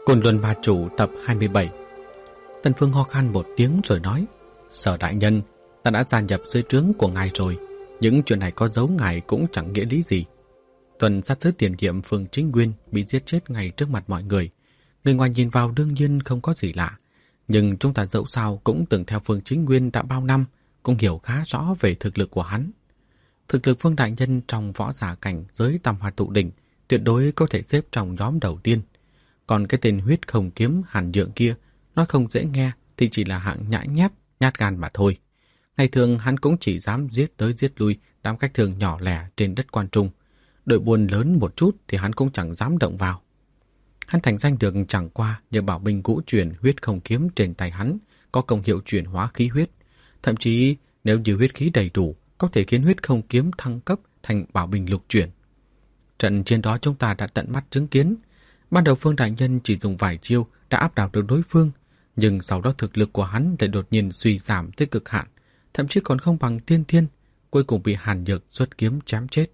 Côn Luân Ma Chủ tập 27. Tần Phương ho khan một tiếng rồi nói: Sở đại nhân, ta đã gia nhập dưới trướng của ngài rồi. Những chuyện này có giấu ngài cũng chẳng nghĩa lý gì. Tuần sát sứ tiền nhiệm Phương Chính Nguyên bị giết chết ngay trước mặt mọi người. Người ngoài nhìn vào đương nhiên không có gì lạ. Nhưng chúng ta dẫu sao cũng từng theo Phương Chính Nguyên đã bao năm, cũng hiểu khá rõ về thực lực của hắn. Thực lực Phương đại nhân trong võ giả cảnh giới Tam Hoa Tụ Đỉnh tuyệt đối có thể xếp trong nhóm đầu tiên. Còn cái tên huyết không kiếm Hàn Nhượng kia, nói không dễ nghe thì chỉ là hạng nhãi nhép, nhát gan mà thôi. Ngày thường hắn cũng chỉ dám giết tới giết lui đám khách thường nhỏ lẻ trên đất Quan Trung. Đội buôn lớn một chút thì hắn cũng chẳng dám động vào. Hắn thành danh được chẳng qua nhờ bảo binh ngũ chuyển huyết không kiếm trên tay hắn có công hiệu chuyển hóa khí huyết. Thậm chí nếu như huyết khí đầy đủ, có thể khiến huyết không kiếm thăng cấp thành bảo binh lục chuyển. Trận chiến đó chúng ta đã tận mắt chứng kiến. Ban đầu Phương đại nhân chỉ dùng vài chiêu đã áp đảo được đối phương, nhưng sau đó thực lực của hắn lại đột nhiên suy giảm tới cực hạn, thậm chí còn không bằng tiên thiên, cuối cùng bị Hàn Nhược xuất kiếm chém chết.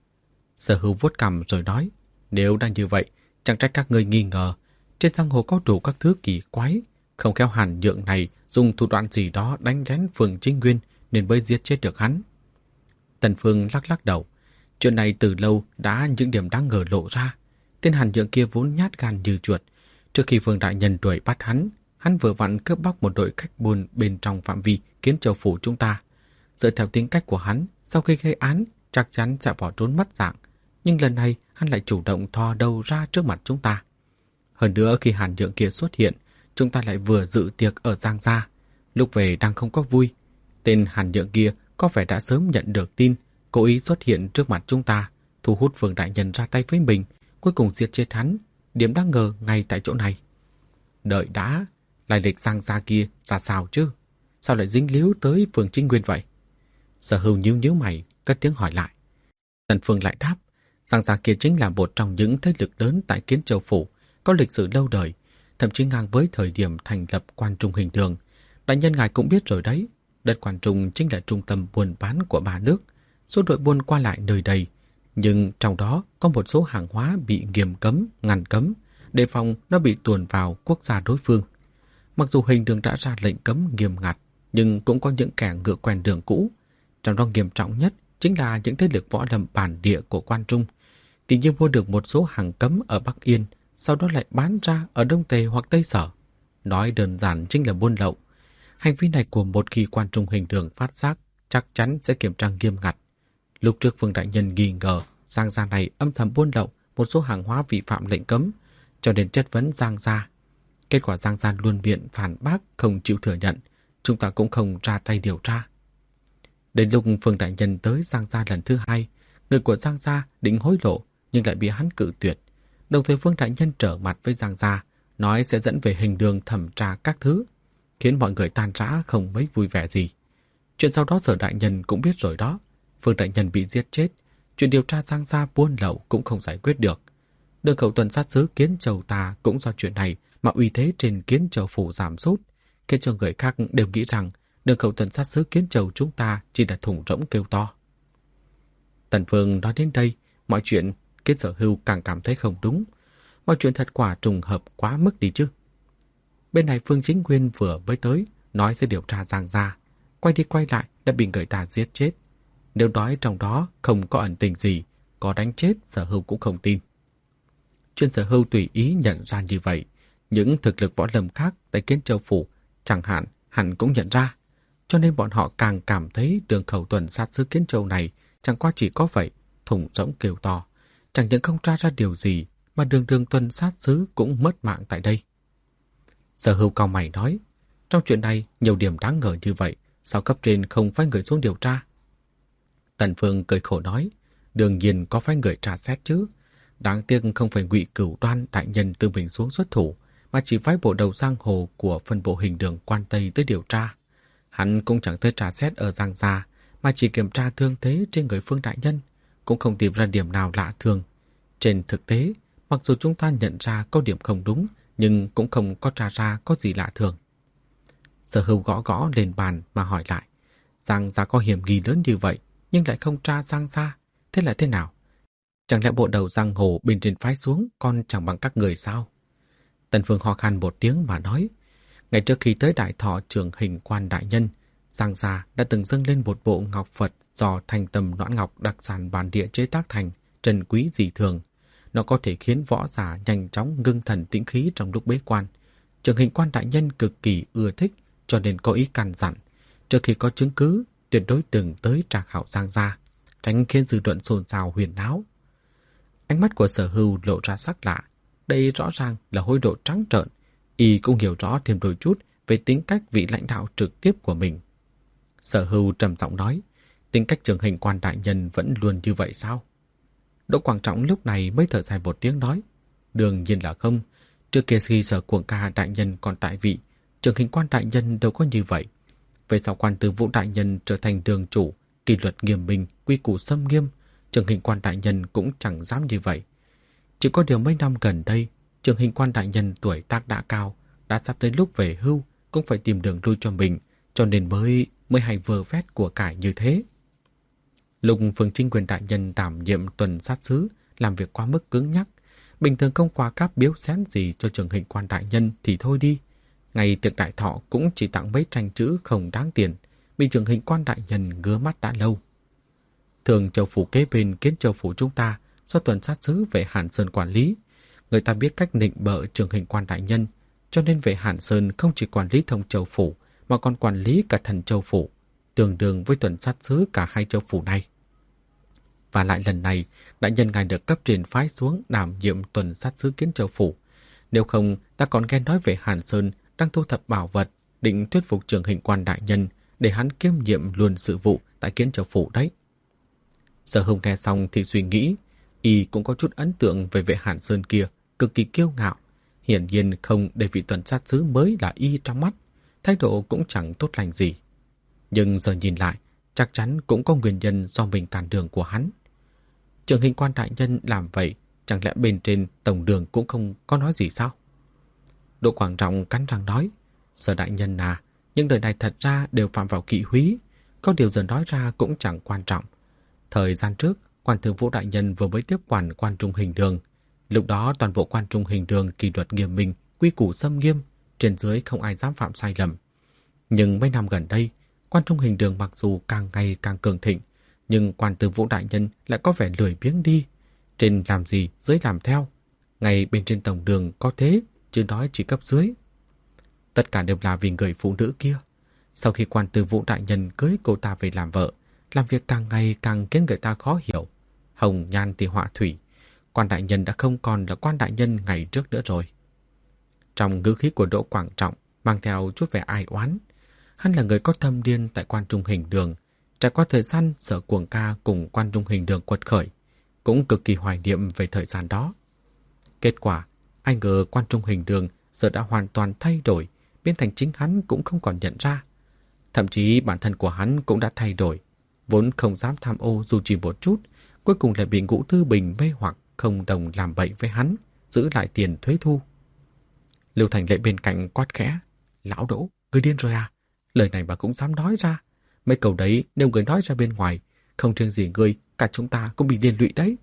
Sở Hữu vuốt cằm rồi nói: Nếu đang như vậy, chẳng trách các ngươi nghi ngờ. Trên giang hồ có đủ các thứ kỳ quái, không khéo Hàn Nhượng này dùng thủ đoạn gì đó đánh lén Phương Chính Nguyên nên mới giết chết được hắn. Tần Phương lắc lắc đầu. Chuyện này từ lâu đã những điểm đáng ngờ lộ ra. Tên Hàn Nhượng kia vốn nhát gan như chuột. Trước khi Phương đại nhân đuổi bắt hắn vừa vặn cướp bóc một đội khách buôn bên trong phạm vi Kiến Châu phủ chúng ta. Dựa theo tính cách của hắn, sau khi gây án chắc chắn sẽ bỏ trốn mất dạng. Nhưng lần này hắn lại chủ động thò đầu ra trước mặt chúng ta. Hơn nữa khi Hàn Nhượng kia xuất hiện, chúng ta lại vừa dự tiệc ở Giang Gia. Lúc về đang không có vui. Tên Hàn Nhượng kia có vẻ đã sớm nhận được tin, cố ý xuất hiện trước mặt chúng ta, thu hút Phương đại nhân ra tay với mình, cuối cùng giết chết hắn. Điểm đáng ngờ ngay tại chỗ này. Đợi đã, lai lịch Giang Gia kia ra sao chứ? Sao lại dính líu tới Phương Chính Nguyên vậy? Sở Hữu nhíu mày, cất tiếng hỏi lại. Tần Phương lại đáp: Giang Gia kia chính là một trong những thế lực lớn tại Kiến Châu phủ, có lịch sử lâu đời, thậm chí ngang với thời điểm thành lập Quan Trung Hình Đường. Đại nhân ngài cũng biết rồi đấy, đất Quan Trung chính là trung tâm buôn bán của ba nước, số đội buôn qua lại nơi đây. Nhưng trong đó có một số hàng hóa bị nghiêm cấm, ngăn cấm, đề phòng nó bị tuồn vào quốc gia đối phương. Mặc dù Hình Đường đã ra lệnh cấm nghiêm ngặt, nhưng cũng có những kẻ ngựa quen đường cũ. Trong đó nghiêm trọng nhất chính là những thế lực võ lâm bản địa của Quan Trung. Tự nhiên mua được một số hàng cấm ở Bắc Yên, sau đó lại bán ra ở Đông Tề hoặc Tây Sở. Nói đơn giản chính là buôn lậu. Hành vi này của một khi Quan Trung Hình Đường phát giác chắc chắn sẽ kiểm tra nghiêm ngặt. Lúc trước Phương đại nhân nghi ngờ Giang Gia này âm thầm buôn lậu một số hàng hóa vi phạm lệnh cấm, cho nên chất vấn Giang Gia. Kết quả Giang Gia luôn miệng phản bác, không chịu thừa nhận, chúng ta cũng không ra tay điều tra. Đến lúc Phương đại nhân tới Giang Gia lần thứ hai, người của Giang Gia định hối lộ nhưng lại bị hắn cự tuyệt. Đồng thời Phương đại nhân trở mặt với Giang Gia, nói sẽ dẫn về Hình Đường thẩm tra các thứ, khiến mọi người tan rã không mấy vui vẻ gì. Chuyện sau đó Sở đại nhân cũng biết rồi đó. Phương đại nhân bị giết chết, chuyện điều tra Giang Gia buôn lậu cũng không giải quyết được. Đường khẩu tuần sát sứ Kiến Châu ta cũng do chuyện này mà uy thế trên Kiến Châu phủ giảm sút, khiến cho người khác đều nghĩ rằng đường khẩu tuần sát sứ Kiến Châu chúng ta chỉ là thùng rỗng kêu to. Tần Phương nói đến đây, mọi chuyện Kiến Sở Hưu càng cảm thấy không đúng. Mọi chuyện thật quả trùng hợp quá mức đi chứ. Bên này Phương Chính Nguyên vừa mới tới, nói sẽ điều tra Giang Gia, quay đi quay lại đã bị người ta giết chết. Nếu nói trong đó không có ẩn tình gì, có đánh chết Sở Hưu cũng không tin. Chuyện Sở Hưu tùy ý nhận ra như vậy, những thực lực võ lâm khác tại Kiến Châu phủ chẳng hạn hẳn cũng nhận ra, cho nên bọn họ càng cảm thấy đường khẩu tuần sát sứ Kiến Châu này chẳng qua chỉ có vậy, thùng rỗng kêu to, chẳng những không tra ra điều gì mà đường tuần sát sứ cũng mất mạng tại đây. Sở Hưu cau mày nói: Trong chuyện này nhiều điểm đáng ngờ như vậy, sao cấp trên không phái người xuống điều tra? Tần Phương cười khổ nói: Đương nhiên có phái người tra xét chứ. Đáng tiếc không phải Ngụy Cửu Đoan đại nhân tự mình xuống xuất thủ, mà chỉ phái bộ đầu giang hồ của phân bộ Hình Đường Quan Tây tới điều tra. Hắn cũng chẳng tới tra xét ở Giang Gia, mà chỉ kiểm tra thương thế trên người Phương đại nhân, cũng không tìm ra điểm nào lạ thường. Trên thực tế, mặc dù chúng ta nhận ra có điểm không đúng, nhưng cũng không có tra ra có gì lạ thường. Sở Hưu gõ lên bàn mà hỏi lại: Giang Gia có hiểm nghi lớn như vậy, nhưng lại không tra Giang Gia, thế là thế nào? Chẳng lẽ bộ đầu giang hồ bên trên phái xuống còn chẳng bằng các người sao? Tần Phương ho khan một tiếng mà nói, ngày trước khi tới Đại Thọ Trường Hình Quan đại nhân, Giang gia đã từng dâng lên một bộ ngọc Phật do thanh tâm noãn ngọc đặc sản bản địa chế tác thành, trân quý dị thường. Nó có thể khiến võ giả nhanh chóng ngưng thần tĩnh khí trong lúc bế quan. Trường Hình Quan đại nhân cực kỳ ưa thích, cho nên có ý căn dặn, trước khi có chứng cứ, tuyệt đối đừng tới tra khảo Giang gia, tránh khiến dư luận xôn xao huyền náo. Ánh mắt của Sở Hưu lộ ra sắc lạ, đây rõ ràng là hối lộ trắng trợn. Y cũng hiểu rõ thêm đôi chút về tính cách vị lãnh đạo trực tiếp của mình. Sở Hưu trầm giọng nói, tính cách Trường Hình Quan đại nhân vẫn luôn như vậy sao? Đỗ Quảng Trọng lúc này mới thở dài một tiếng nói, đương nhiên là không. Trước kia khi Sở Cuồng Ca đại nhân còn tại vị, Trường Hình Quan đại nhân đâu có như vậy. Về sau Quan Tư Vũ đại nhân trở thành đường chủ, kỷ luật nghiêm minh, quy củ xâm nghiêm, Trường Hình Quan đại nhân cũng chẳng dám như vậy. Chỉ có điều mấy năm gần đây, Trường Hình Quan đại nhân tuổi tác đã cao, đã sắp tới lúc về hưu, cũng phải tìm đường lui cho mình, cho nên mới hay vơ vét của cải như thế. Lúc Phương Chính Quyền đại nhân đảm nhiệm tuần sát sứ, làm việc quá mức cứng nhắc, bình thường không qua cáp biếu xén gì cho Trường Hình Quan đại nhân thì thôi đi. Ngày tiệc đại thọ cũng chỉ tặng mấy tranh chữ không đáng tiền, bị Trường Hình Quan đại nhân ngứa mắt đã lâu. Thường Châu phủ kế bên Kiến Châu phủ chúng ta do tuần sát sứ về Hàn Sơn quản lý, người ta biết cách nịnh bợ Trường Hình Quan đại nhân, cho nên về Hàn Sơn không chỉ quản lý Thông Châu phủ mà còn quản lý cả Thần Châu phủ, tương đương với tuần sát sứ cả hai châu phủ này. Và lại lần này, đại nhân ngài được cấp trên phái xuống đảm nhiệm tuần sát sứ Kiến Châu phủ. Nếu không, ta còn nghe nói về Hàn Sơn đang thu thập bảo vật, định thuyết phục Trường Hình Quan đại nhân để hắn kiêm nhiệm luôn sự vụ tại Kiến Châu phủ đấy. Sở Hùng nghe xong thì suy nghĩ, y cũng có chút ấn tượng về vệ Hàn Sơn kia, cực kỳ kiêu ngạo, hiển nhiên không để vị tuần sát sứ mới là y trong mắt, thái độ cũng chẳng tốt lành gì. Nhưng giờ nhìn lại, chắc chắn cũng có nguyên nhân do mình cản đường của hắn. Trường Hình Quan đại nhân làm vậy, chẳng lẽ bên trên tổng đường cũng không có nói gì sao? Đỗ Quảng Trọng cắn răng nói, Sở đại nhân à, những lời này thật ra đều phạm vào kỵ húy, có điều giờ nói ra cũng chẳng quan trọng. Thời gian trước, Quan Thường Vũ đại nhân vừa mới tiếp quản Quan Trung Hình Đường. Lúc đó toàn bộ Quan Trung Hình Đường kỷ luật nghiêm minh, quy củ xâm nghiêm, trên dưới không ai dám phạm sai lầm. Nhưng mấy năm gần đây, Quan Trung Hình Đường mặc dù càng ngày càng cường thịnh, nhưng Quan Thường Vũ đại nhân lại có vẻ lười biếng đi. Trên làm gì, dưới làm theo. Ngay bên trên tổng đường có thế, chứ nói chỉ cấp dưới. Tất cả đều là vì người phụ nữ kia. Sau khi Quan Tư Vũ đại nhân cưới cô ta về làm vợ, làm việc càng ngày càng khiến người ta khó hiểu. Hồng nhan thì họa thủy, Quan đại nhân đã không còn là Quan đại nhân ngày trước nữa rồi. Trong ngữ khí của Đỗ Quảng Trọng mang theo chút vẻ ai oán. Hắn là người có tâm điên tại Quan Trung Hình Đường, trải qua thời gian Sở Cuồng Ca cùng Quan Trung Hình Đường quật khởi, cũng cực kỳ hoài niệm về thời gian đó. Kết quả, ai ngờ Quan Trung Hình Đường giờ đã hoàn toàn thay đổi, biến thành chính hắn cũng không còn nhận ra. Thậm chí bản thân của hắn cũng đã thay đổi, vốn không dám tham ô dù chỉ một chút, cuối cùng lại bị Ngũ Tư Bình mê hoặc không đồng làm bậy với hắn, giữ lại tiền thuế thu. Lưu Thành Lệ bên cạnh quát khẽ, lão Đỗ, ngươi điên rồi à? Lời này mà cũng dám nói ra. Mấy câu đấy nếu người nói ra bên ngoài, không riêng gì ngươi, cả chúng ta cũng bị liên lụy đấy.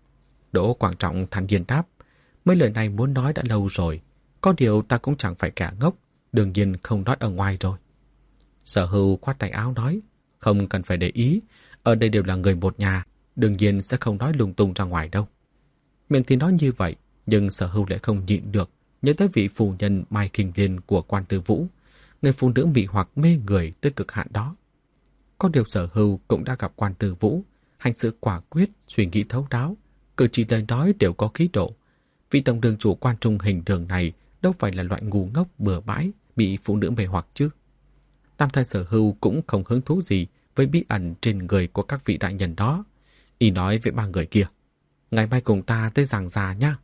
Đỗ Quảng Trọng thản nhiên đáp, mấy lời này muốn nói đã lâu rồi, có điều ta cũng chẳng phải kẻ ngốc, đương nhiên không nói ở ngoài rồi. Sở Hưu khoát tay áo nói, không cần phải để ý, ở đây đều là người một nhà, đương nhiên sẽ không nói lung tung ra ngoài đâu. Miệng thì nói như vậy, nhưng Sở Hưu lại không nhịn được, nhớ tới vị phu nhân Mai Kinh Liên của Quan Tư Vũ, người phụ nữ mị hoặc mê người tới cực hạn đó. Có điều Sở Hưu cũng đã gặp Quan Tư Vũ, hành sự quả quyết, suy nghĩ thấu đáo, cử chỉ lời nói đều có khí độ. Vị tổng đường chủ Quan Trung Hình Đường này đâu phải là loại ngu ngốc bừa bãi bị phụ nữ mê hoặc chứ. Tam Thái Sở Hưu cũng không hứng thú gì với bí ẩn trên người của các vị đại nhân đó. Y nói với ba người kia, ngày mai cùng ta tới Giàng Già nha.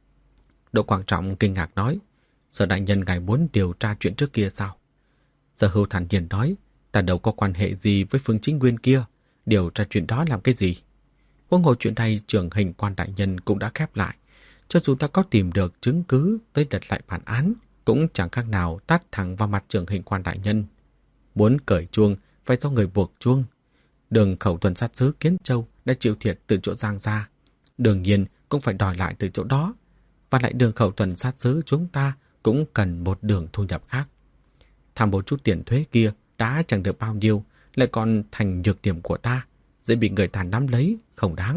Đỗ Quảng Trọng kinh ngạc nói, Sở đại nhân ngài muốn điều tra chuyện trước kia sao? Sở Hưu thản nhiên nói, ta đâu có quan hệ gì với Phương Chính Nguyên kia, điều tra chuyện đó làm cái gì? Huống hồ chuyện này Trường Hình Quan đại nhân cũng đã khép lại, cho dù ta có tìm được chứng cứ tới đặt lại bản án, cũng chẳng khác nào tát thẳng vào mặt Trường Hình Quan đại nhân. Muốn cởi chuông phải do người buộc chuông. Đường khẩu tuần sát sứ Kiến Châu đã chịu thiệt từ chỗ Giang gia, đương nhiên cũng phải đòi lại từ chỗ đó. Và lại đường khẩu tuần sát sứ chúng ta cũng cần một đường thu nhập khác. Tham một chút tiền thuế kia đã chẳng được bao nhiêu, lại còn thành nhược điểm của ta, dễ bị người ta nắm lấy, không đáng.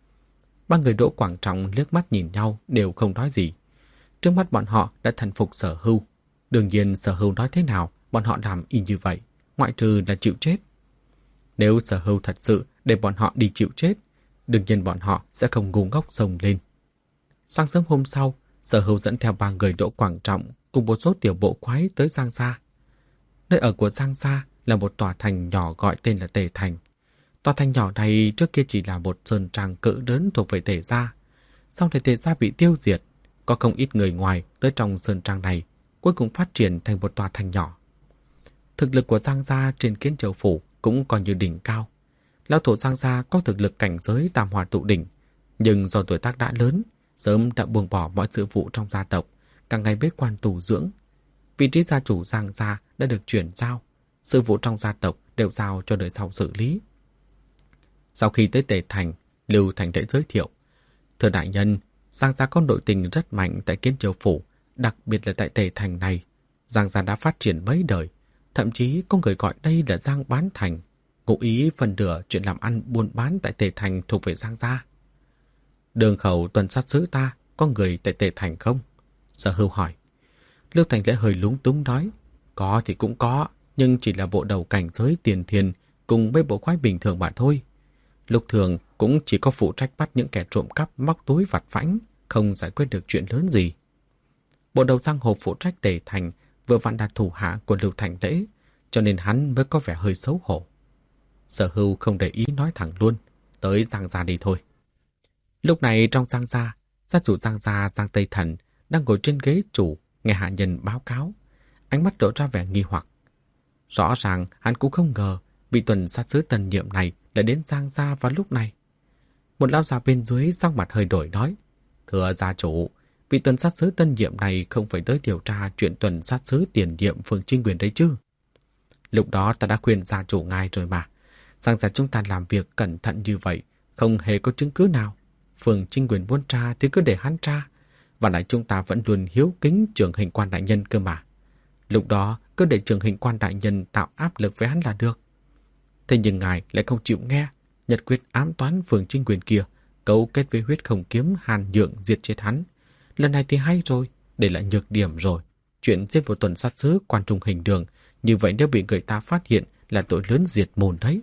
Ba người Đỗ Quảng Trọng liếc mắt nhìn nhau đều không nói gì. Trước mắt bọn họ đã thần phục Sở Hưu. Đương nhiên Sở Hưu nói thế nào, bọn họ làm y như vậy, ngoại trừ là chịu chết. Nếu Sở Hưu thật sự để bọn họ đi chịu chết, đương nhiên bọn họ sẽ không ngu ngốc xông lên. Sáng sớm hôm sau, Sở Hưu dẫn theo ba người Đỗ Quảng Trọng cùng một số tiểu bộ khoái tới Giang Gia. Nơi ở của Giang Gia là một tòa thành nhỏ gọi tên là Tề Thành. Tòa thành nhỏ này trước kia chỉ là một sơn trang cỡ lớn thuộc về Tề Gia. Sau này Tề Gia bị tiêu diệt, có không ít người ngoài tới trong sơn trang này, cuối cùng phát triển thành một tòa thành nhỏ. Thực lực của Giang Gia trên Kiến Châu Phủ cũng coi như đỉnh cao. Lão tổ Giang Gia có thực lực cảnh giới tam hòa tụ đỉnh, nhưng do tuổi tác đã lớn, sớm đã buông bỏ mọi sự vụ trong gia tộc, càng ngày bế quan tu dưỡng. Vị trí gia chủ Giang Gia đã được chuyển giao, sự vụ trong gia tộc đều giao cho đời sau xử lý. Sau khi tới Tề Thành, Lưu Thành Lễ giới thiệu: "Thưa đại nhân, Giang Gia có nội tình rất mạnh tại Kiến Châu Phủ, đặc biệt là tại Tề Thành này. Giang Gia đã phát triển mấy đời, thậm chí có người gọi đây là Giang Bán Thành, ngụ ý phần nửa chuyện làm ăn buôn bán tại Tề Thành thuộc về Giang Gia." "Đường khẩu tuần sát sứ ta có người tại Tề Thành không?" Sở Hưu hỏi. Lưu Thành Lễ hơi lúng túng nói: "Có thì cũng có, nhưng chỉ là bộ đầu cảnh giới tiền thiền cùng mấy bộ khoái bình thường mà thôi. Lúc thường cũng chỉ có phụ trách bắt những kẻ trộm cắp móc túi vặt vãnh, không giải quyết được chuyện lớn gì." Bộ đầu giang hồ phụ trách Tề Thành vừa vặn là thủ hạ của Lưu Thành Lễ, cho nên hắn mới có vẻ hơi xấu hổ. Sở Hưu không để ý nói thẳng luôn: "Tới Giang Gia đi thôi." Lúc này trong Giang Gia, gia chủ Giang Gia Giang Tây Thần đang ngồi trên ghế chủ nghe hạ nhân báo cáo, ánh mắt lộ ra vẻ nghi hoặc. Rõ ràng hắn cũng không ngờ vị tuần sát sứ tân nhiệm này đã đến Giang Gia vào lúc này. Một lão già bên dưới sắc mặt hơi đổi nói: "Thưa gia chủ, vị tuần sát sứ tân nhiệm này không phải tới điều tra chuyện tuần sát sứ tiền nhiệm phường Trinh Quyền đấy chứ? Lúc đó ta đã khuyên gia chủ ngài rồi mà. Giang Gia chúng ta làm việc cẩn thận như vậy, không hề có chứng cứ nào. Phường Trinh Quyền muốn tra thì cứ để hắn tra. Và lại chúng ta vẫn luôn hiếu kính trưởng hình quan đại nhân cơ mà. Lúc đó cứ để trưởng hình quan đại nhân tạo áp lực với hắn là được. Thế nhưng ngài lại không chịu nghe, nhất quyết ám toán phường Trinh Quyền kia, cấu kết với huyết không kiếm Hàn Nhượng diệt chết hắn. Lần này thì hay rồi, để lại nhược điểm rồi. Chuyện giết một tuần sát sứ quan trung hình đường, như vậy nếu bị người ta phát hiện là tội lớn diệt môn đấy."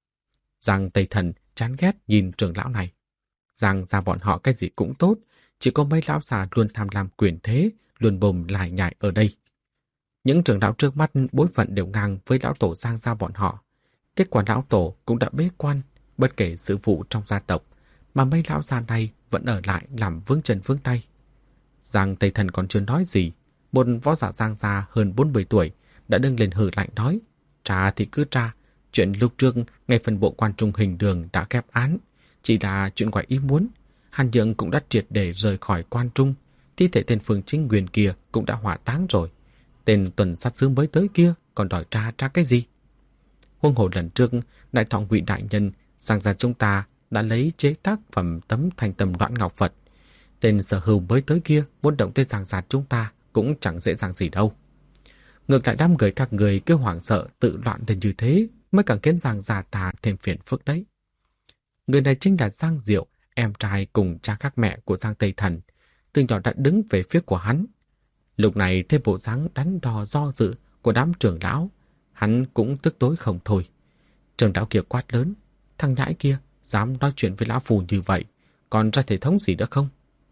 Giang Tây Thần chán ghét nhìn trưởng lão này. Giang Gia bọn họ cái gì cũng tốt, chỉ có mấy lão già luôn tham lam quyền thế, luôn bồm lải nhải ở đây. Những trưởng lão trước mắt bối phận đều ngang với lão tổ Giang Gia bọn họ. Kết quả lão tổ cũng đã bế quan, bất kể sự vụ trong gia tộc, mà mấy lão già này vẫn ở lại làm vướng chân vướng tay. Giang Tây Thần còn chưa nói gì, một võ giả Giang Gia hơn 40 tuổi đã đứng lên hừ lạnh nói: "Tra thì cứ tra, chuyện lúc trước ngay phần bộ quan trung hình đường đã khép án, chỉ là chuyện ngoài ý muốn. Hàn Nhượng cũng đã triệt để rời khỏi quan trung, thi thể tên phường Chính Quyền kia cũng đã hỏa táng rồi. Tên tuần sát sứ mới tới kia còn đòi tra cái gì? Huống hồ lần trước đại thọ Ngụy đại nhân Giang Gia chúng ta đã lấy chế tác phẩm tấm Thanh Tâm Loan Ngọc Phật. Tên Sở Hưu mới tới kia muốn động tới Giang Gia chúng ta cũng chẳng dễ dàng gì đâu. Ngược lại đám người các người cứ hoảng sợ tự loạn lên như thế mới càng khiến Giang Gia ta thêm phiền phức đấy." Người này chính là Giang Diệu, em trai cùng cha các mẹ của Giang Tây Thần, từ nhỏ đã đứng về phía của hắn. Lúc này thấy bộ dáng đắn đo do dự của đám trưởng lão, hắn cũng tức tối không thôi. Trưởng lão kia quát lớn: "Thằng nhãi kia dám nói chuyện với lão phù như vậy, còn ra thể thống gì nữa không?"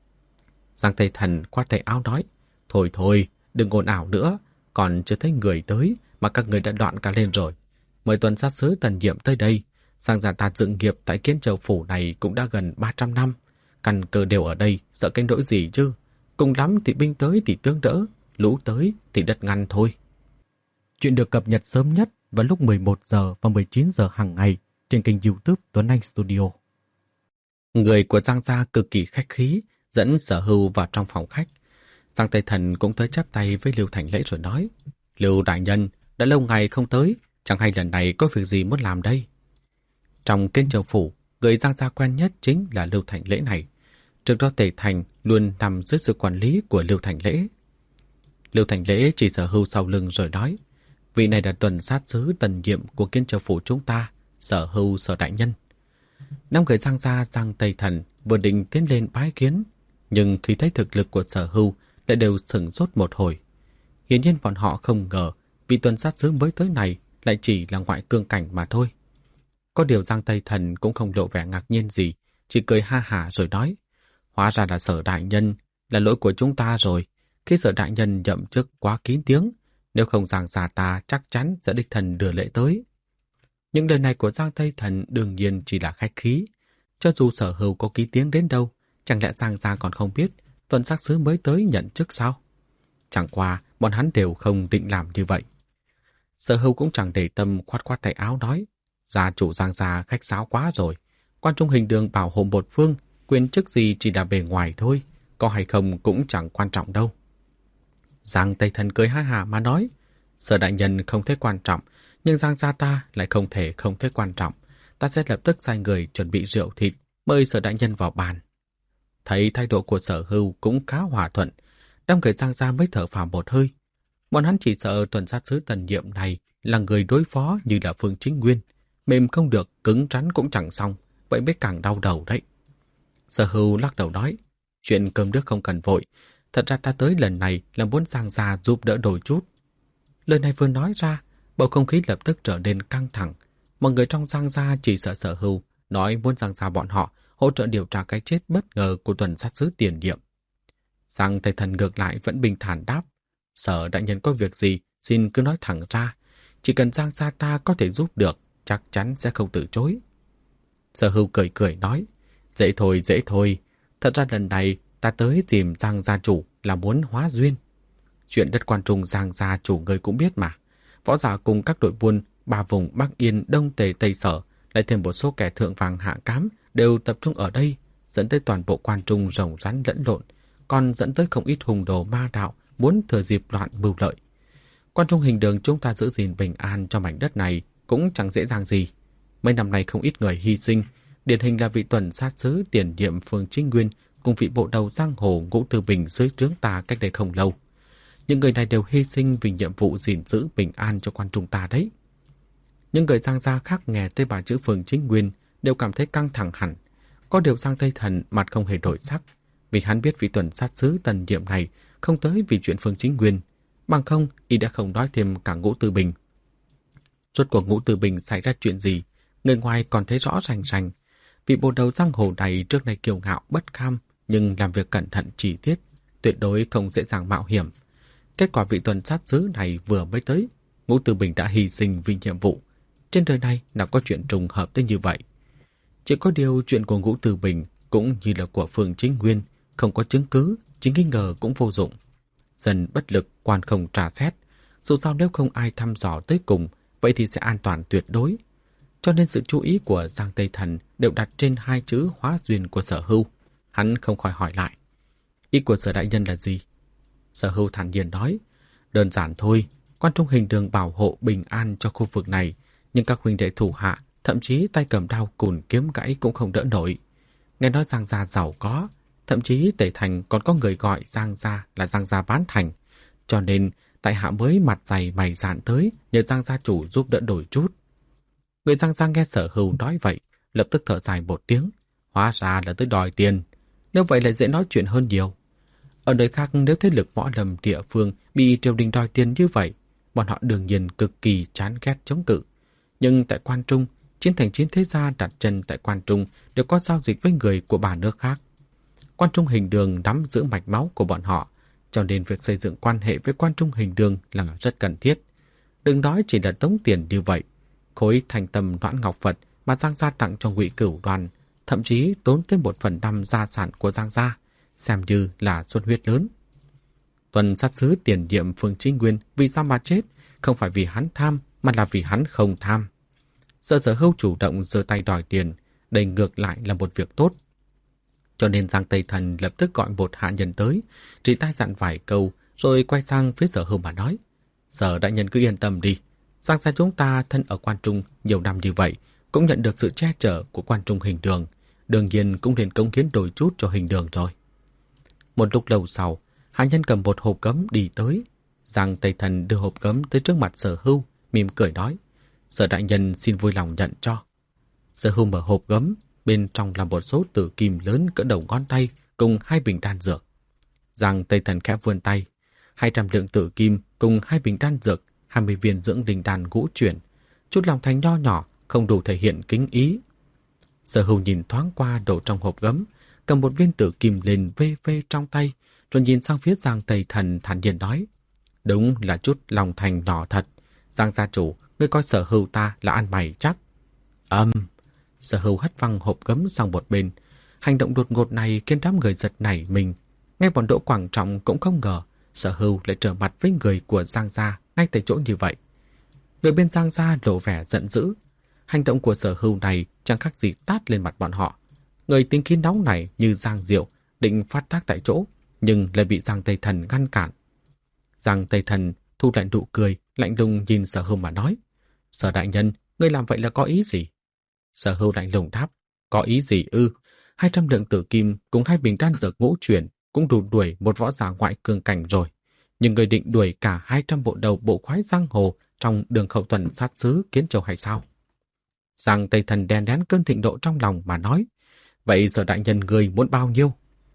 Giang Tây Thần khoát tay áo nói: Thôi, đừng ồn ào nữa, còn chưa thấy người tới mà các người đã loạn cả lên rồi. Mời tuần sát sứ tần nhiệm tới đây. Giang Gia ta dựng nghiệp tại Kiến Châu Phủ này cũng đã gần 300 năm. Căn cơ đều ở đây, sợ cái nỗi gì chứ? Cùng lắm thì binh tới thì tương đỡ, lũ tới thì đất ngăn thôi. Chuyện được cập nhật sớm nhất vào lúc 11 giờ và 19 giờ hàng ngày trên kênh YouTube Tuấn Anh Studio. Người của Giang Gia cực kỳ khách khí, dẫn Sở Hưu vào trong phòng khách. Giang Tây Thần cũng tới chắp tay với Lưu Thành Lễ rồi nói: "Lưu đại nhân, đã lâu ngày không tới, chẳng hay lần này có việc gì muốn làm đây?" Trong Kiến Châu Phủ, người Giang Gia quen nhất chính là Lưu Thành Lễ này. Trước đó Tề Thành luôn nằm dưới sự quản lý của Lưu Thành Lễ. Lưu Thành Lễ chỉ Sở Hưu sau lưng rồi nói, vị này là tuần sát sứ tần nhiệm của Kiên Châu phủ chúng ta, Sở Hưu Sở đại nhân. 5 người Giang gia Giang Tây Thần vừa định tiến lên bái kiến, nhưng khi thấy thực lực của Sở Hưu lại đều sửng sốt một hồi. Hiển nhiên bọn họ không ngờ vị tuần sát sứ mới tới này lại chỉ là ngoại cương cảnh mà thôi. Có điều Giang Tây Thần cũng không lộ vẻ ngạc nhiên gì, chỉ cười ha hả rồi nói, hóa ra là Sở đại nhân, là lỗi của chúng ta rồi. Khi Sở đại nhân nhậm chức quá kín tiếng, nếu không Giang gia ta chắc chắn sẽ đích thần đưa lễ tới. Những lời này của Giang Tây Thần đương nhiên chỉ là khách khí. Cho dù Sở Hưu có ký tiếng đến đâu, chẳng lẽ Giang gia còn không biết tuần sát sứ mới tới nhận chức sao? Chẳng qua bọn hắn đều không định làm như vậy. Sở Hưu cũng chẳng để tâm, khoát khoát tay áo nói, gia chủ Giang gia khách sáo quá rồi. Quan Trung Hình Đường bảo hộ một phương, quyền chức gì chỉ là bề ngoài thôi, có hay không cũng chẳng quan trọng đâu. Giang Tây Thần cười ha hả mà nói, Sở đại nhân không thấy quan trọng, nhưng Giang gia ta lại không thấy quan trọng. Ta sẽ lập tức sai người chuẩn bị rượu thịt, mời Sở đại nhân vào bàn. Thấy thái độ của Sở Hưu cũng khá hòa thuận, đám người Giang gia mới thở phào một hơi. Bọn hắn chỉ sợ tuần sát sứ tần nhiệm này là người đối phó như là Phương Chính Nguyên, mềm không được, cứng rắn cũng chẳng xong, vậy mới càng đau đầu đấy. Sở Hưu lắc đầu nói, chuyện cơm nước không cần vội, thật ra ta tới lần này là muốn Giang gia giúp đỡ đôi chút. Lời này vừa nói ra, bầu không khí lập tức trở nên căng thẳng. Mọi người trong Giang gia chỉ sợ Sở Hưu nói muốn Giang gia bọn họ hỗ trợ điều tra cái chết bất ngờ của tuần sát sứ tiền nhiệm. Giang Tây Thần ngược lại vẫn bình thản đáp, Sở đại nhân có việc gì xin cứ nói thẳng ra, chỉ cần Giang gia ta có thể giúp được, chắc chắn sẽ không từ chối. Sở Hưu cười cười nói, dễ thôi, thật ra lần này ta tới tìm Giang gia chủ là muốn hóa duyên. Chuyện đất Quan Trung Giang gia chủ người cũng biết mà, võ giả cùng các đội buôn ba vùng Bắc Yên, Đông Tề, Tây Sở, lại thêm một số kẻ thượng vàng hạ cám đều tập trung ở đây, dẫn tới toàn bộ Quan Trung rồng rắn lẫn lộn, còn dẫn tới không ít hùng đồ ma đạo muốn thừa dịp loạn mưu lợi. Quan Trung Hình Đường chúng ta giữ gìn bình an cho mảnh đất này cũng chẳng dễ dàng gì. Mấy năm nay không ít người hy sinh, điển hình là vị tuần sát sứ tiền nhiệm Phương Chính Nguyên cùng vị bộ đầu giang hồ Ngũ Tư Bình dưới trướng ta cách đây không lâu. Những người này đều hy sinh vì nhiệm vụ gìn giữ bình an cho Quan Trung ta đấy. Những người Giang gia khác nghe tới bà chữ Phương Chính Nguyên đều cảm thấy căng thẳng hẳn. Có điều Giang Tây Thần mặt không hề đổi sắc, vì hắn biết vị tuần sát sứ tần nhiệm này không tới vì chuyện Phương Chính Nguyên, bằng không y đã không nói thêm cả Ngũ Tư Bình. Rốt cuộc Ngũ Tư Bình xảy ra chuyện gì, người ngoài còn thấy rõ rành rành. Vị bộ đầu giang hồ này trước nay kiêu ngạo bất kham, nhưng làm việc cẩn thận chi tiết, tuyệt đối không dễ dàng mạo hiểm. Kết quả vị tuần sát sứ này vừa mới tới, Ngũ Tư Bình đã hy sinh vì nhiệm vụ. Trên đời này nào có chuyện trùng hợp tới như vậy. Chỉ có điều chuyện của Ngũ Tư Bình cũng như là của Phương Chính Nguyên, không có chứng cứ, chính nghi ngờ cũng vô dụng. Dân bất lực, quan không tra xét. Dù sao nếu không ai thăm dò tới cùng, vậy thì sẽ an toàn tuyệt đối. Cho nên sự chú ý của Giang Tây Thần đều đặt trên hai chữ hóa duyên của Sở Hưu. Hắn không khỏi hỏi lại, ý của Sở đại nhân là gì? Sở Hưu thản nhiên nói, đơn giản thôi, Quan Trung Hình Đường bảo hộ bình an cho khu vực này, nhưng các huynh đệ thủ hạ, thậm chí tay cầm đao cùn kiếm gãy cũng không đỡ nổi. Nghe nói Giang gia giàu có, thậm chí Tề Thành còn có người gọi Giang gia là Giang gia bán thành, cho nên tại hạ mới mặt dày mày dạn tới nhờ Giang gia chủ giúp đỡ đổi chút. Người Giang gia nghe Sở Hưu nói vậy, lập tức thở dài một tiếng, hóa ra là tới đòi tiền. Nếu vậy lại dễ nói chuyện hơn nhiều. Ở nơi khác nếu thế lực võ lâm địa phương bị triều đình đòi tiền như vậy, bọn họ đương nhiên cực kỳ chán ghét chống cự. Nhưng tại Quan Trung, 9 thành 9 thế gia đặt chân tại Quan Trung đều có giao dịch với người của 3 nước khác. Quan Trung Hình Đường nắm giữ mạch máu của bọn họ, cho nên việc xây dựng quan hệ với Quan Trung Hình Đường là rất cần thiết. Đừng nói chỉ là tống tiền như vậy, khối thành tâm Noãn Ngọc Phật mà Giang gia tặng cho Ngụy Cửu Đoàn, thậm chí tốn tới 1/5 gia sản của Giang gia, xem như là xuân huyết lớn. Tuần sát sứ tiền nhiệm Phương Chính Nguyên vì sao mà chết, không phải vì hắn tham mà là vì hắn không tham. Sở Hưu chủ động giơ tay đòi tiền, đây ngược lại là một việc tốt. Cho nên Giang Tây Thần lập tức gọi một hạ nhân tới, chỉ tai dặn vài câu, rồi quay sang phía Sở Hưu mà nói, Sở đại nhân cứ yên tâm đi, Giang gia chúng ta thân ở Quan Trung nhiều năm như vậy, cũng nhận được sự che chở của Quan Trung Hình Đường, đương nhiên cũng nên cống hiến đôi chút cho Hình Đường rồi. Một lúc lâu sau, hạ nhân cầm một hộp cấm đi tới, Giang Tây Thần đưa hộp gấm tới trước mặt Sở Hưu, mỉm cười nói, Sở đại nhân xin vui lòng nhận cho. Sở Hưu mở hộp gấm, bên trong là một số tử kim lớn cỡ đầu ngón tay cùng 2 bình đan dược. Giang Tây Thần khẽ vươn tay, 200 lượng tử kim cùng 2 bình đan dược, 20 viên dưỡng linh đan ngũ chuyển, chút lòng thành nho nhỏ không đủ thể hiện kính ý. Sở Hưu nhìn thoáng qua đồ trong hộp gấm, cầm một viên tử kim lên vê vê trong tay, rồi nhìn sang phía Giang Tây Thần thản nhiên nói, đúng là chút lòng thành nhỏ thật. Giang gia chủ, ngươi coi Sở Hưu ta là ăn mày chắc. Sở Hưu hất văng hộp gấm sang một bên. Hành động đột ngột này khiến đám người giật nảy mình. Ngay bọn Đỗ Quảng Trọng cũng không ngờ Sở Hưu lại trở mặt với người của Giang gia ngay tại chỗ như vậy. Người bên Giang gia lộ vẻ giận dữ. Hành động của Sở Hưu này chẳng khác gì tát lên mặt bọn họ. Người tính khí nóng này như Giang Diệu định phát tác tại chỗ, nhưng lại bị Giang Tây Thần ngăn cản. Giang Tây Thần thu lại nụ cười, lạnh lùng nhìn Sở Hưu mà nói, Sở đại nhân, ngươi làm vậy là có ý gì? Sở Hưu lạnh lùng đáp, có ý gì ư? 200 lượng tử kim cùng 2 bình đan dược ngũ chuyển cũng đủ đuổi một võ giả ngoại cường cảnh rồi. Nhưng người định đuổi cả 200 bộ đầu bộ khoái giang hồ trong đường khẩu tuần sát sứ Kiến Châu hay sao? Giang Tây Thần đè nén cơn thịnh nộ trong lòng mà nói, vậy Sở đại nhân người muốn bao nhiêu?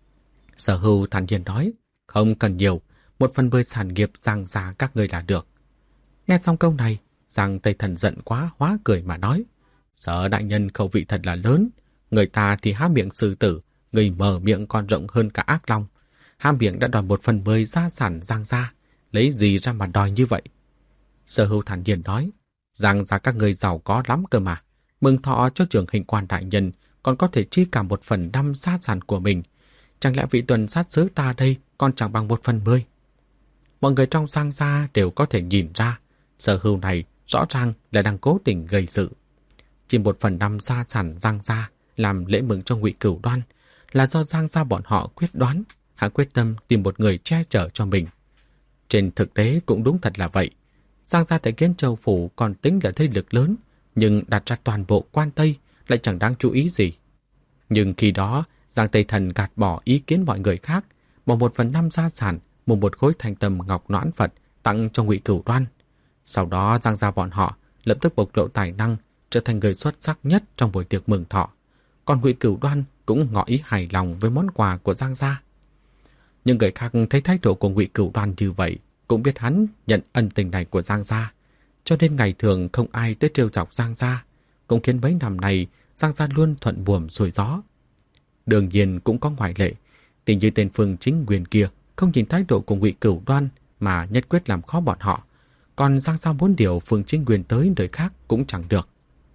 Sở Hưu thản nhiên nói, không cần nhiều, 1/10 sản nghiệp Giang gia các ngươi là được. Nghe xong câu này, Giang Tây Thần giận quá hóa cười mà nói, Sở đại nhân khẩu vị thật là lớn, người ta thì há miệng sư tử, người mở miệng còn rộng hơn cả ác long. Há miệng đã đòi 1/10 gia sản Giang gia, lấy gì ra mà đòi như vậy? Sở Hưu thản nhiên nói, Giang gia các ngươi giàu có lắm cơ mà, mừng thọ cho trưởng hình quan đại nhân còn có thể chi cả 1/5 gia sản của mình. Chẳng lẽ vị tuần sát sứ ta đây còn chẳng bằng 1/10? Mọi người trong Giang gia đều có thể nhìn ra, Sở Hưu này rõ ràng là đang cố tình gây sự. Chỉ 1/5 gia sản Giang gia làm lễ mừng cho Ngụy Cửu Đoan là do Giang gia bọn họ quyết đoán, hạ quyết tâm tìm một người che chở cho mình. Trên thực tế cũng đúng thật là vậy. Giang gia tại Kiến Châu phủ còn tính là thế lực lớn, nhưng đặt ra toàn bộ quan Tây lại chẳng đáng chú ý gì. Nhưng khi đó, Giang Tây Thần gạt bỏ ý kiến mọi người khác, bỏ 1/5 gia sản, mua một khối thanh tâm ngọc noãn Phật tặng cho Ngụy Cửu Đoan. Sau đó Giang gia bọn họ lập tức bộc lộ tài năng, trở thành người xuất sắc nhất trong buổi tiệc mừng thọ. Còn Ngụy Cửu Đoan cũng ngỏ ý hài lòng với món quà của Giang gia. Nhưng người khác thấy thái độ của Ngụy Cửu Đoan như vậy, cũng biết hắn nhận ân tình này của Giang gia, cho nên ngày thường không ai tới trêu chọc Giang gia, cũng khiến mấy năm này Giang gia luôn thuận buồm xuôi gió. Đương nhiên cũng có ngoại lệ, tình như tên Phương Chính Nguyên kia không nhìn thái độ của Ngụy Cửu Đoan mà nhất quyết làm khó bọn họ, còn Giang gia muốn điều Phương Chính Nguyên tới nơi khác cũng chẳng được.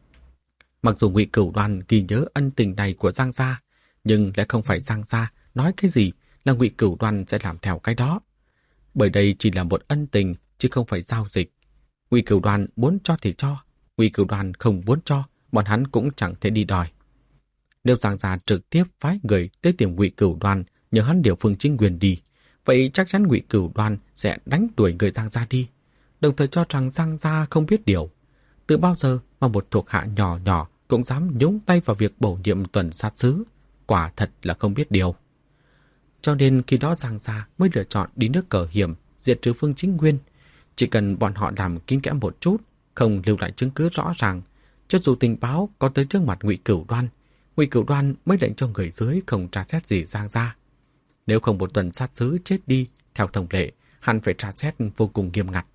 Mặc dù Ngụy Cửu Đoan ghi nhớ ân tình này của Giang gia, nhưng lại không phải Giang gia nói cái gì là Ngụy Cửu Đoan sẽ làm theo cái đó. Bởi đây chỉ là một ân tình chứ không phải giao dịch. Ngụy Cửu Đoan muốn cho thì cho, Ngụy Cửu Đoan không muốn cho, bọn hắn cũng chẳng thể đi đòi. Nếu Giang gia trực tiếp phái người tới tìm Ngụy Cửu Đoan nhờ hắn điều Phương Chính Nguyên đi, vậy chắc chắn Ngụy Cửu Đoan sẽ đánh đuổi người Giang gia đi, đồng thời cho rằng Giang gia không biết điều. Từ bao giờ mà một thuộc hạ nhỏ nhỏ cũng dám nhúng tay vào việc bổ nhiệm tuần sát sứ, quả thật là không biết điều. Cho nên khi đó Giang gia mới lựa chọn đi nước cờ hiểm diệt trừ Phương Chính Nguyên. Chỉ cần bọn họ làm kín kẽ một chút, không lưu lại chứng cứ rõ ràng, cho dù tình báo có tới trước mặt Ngụy Cửu Đoan mới lệnh cho người dưới không tra xét gì Giang gia. Nếu không một tuần sát sứ chết đi, theo thông lệ, hẳn phải tra xét vô cùng nghiêm ngặt.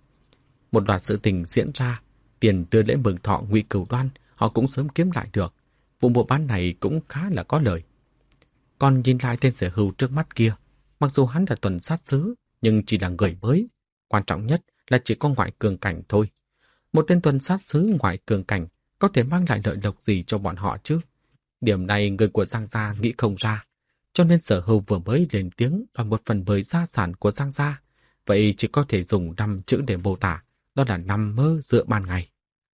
Một loạt sự tình diễn ra, tiền đưa lễ mừng thọ Ngụy Cửu Đoan họ cũng sớm kiếm lại được. Vụ mua bán này cũng khá là có lời. Còn nhìn lại tên Sở Hưu trước mắt kia, mặc dù hắn là tuần sát sứ, nhưng chỉ là người mới. Quan trọng nhất là chỉ có ngoại cường cảnh thôi. Một tên tuần sát sứ ngoại cường cảnh có thể mang lại lợi lộc gì cho bọn họ chứ? Điểm này người của Giang gia nghĩ không ra. Cho nên Sở Hưu vừa mới lên tiếng đòi 1/10 gia sản của Giang gia. Vậy chỉ có thể dùng 5 chữ để mô tả, đó là nằm mơ giữa ban ngày.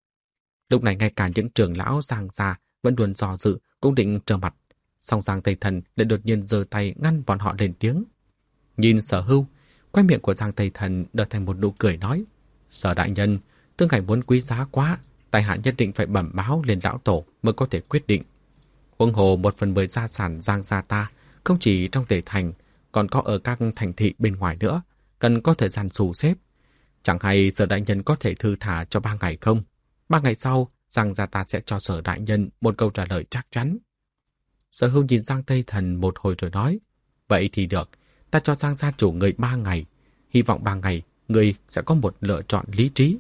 Lúc này ngay cả những trưởng lão Giang gia vẫn luôn dò dự, cũng định trở mặt. Song Giang Tây Thần lại đột nhiên giơ tay ngăn bọn họ lên tiếng. Nhìn Sở Hưu, quay miệng của Giang Tây Thần đợt thành một nụ cười nói, Sở đại nhân, tương cảnh muốn quý giá quá, tại hạ nhất định phải bẩm báo lên lão tổ mới có thể quyết định. Huống hồ 1/10 gia sản Giang gia ta không chỉ trong Tề thành, còn có ở các thành thị bên ngoài nữa, cần có thời gian xù xếp. Chẳng hay Sở đại nhân có thể thư thả cho 3 ngày không? 3 ngày sau, Giang gia ta sẽ cho Sở đại nhân một câu trả lời chắc chắn. Sở Hưu nhìn Giang Tây Thần một hồi rồi nói, vậy thì được, ta cho Giang gia chủ người 3 ngày. Hy vọng 3 ngày, người sẽ có một lựa chọn lý trí.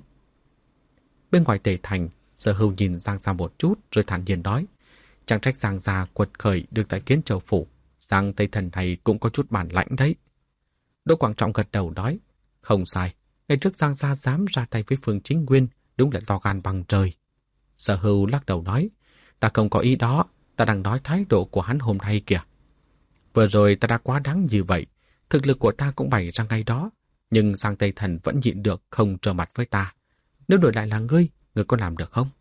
Bên ngoài Tề Thành, Sở Hưu nhìn Giang gia một chút rồi thản nhiên nói, chẳng trách Giang gia quật khởi được tại Kiến Châu phủ, Giang Tây Thần này cũng có chút bản lãnh đấy. Đỗ Quảng Trọng gật đầu nói, không sai, ngày trước Giang gia dám ra tay với Phương Chính Nguyên, đúng là to gan bằng trời. Sở Hưu lắc đầu nói, ta không có ý đó, ta đang nói thái độ của hắn hôm nay kìa. Vừa rồi ta đã quá đáng như vậy, thực lực của ta cũng bày ra ngay đó, nhưng Giang Tây Thần vẫn nhịn được không trở mặt với ta. Nếu đổi lại là ngươi có làm được không?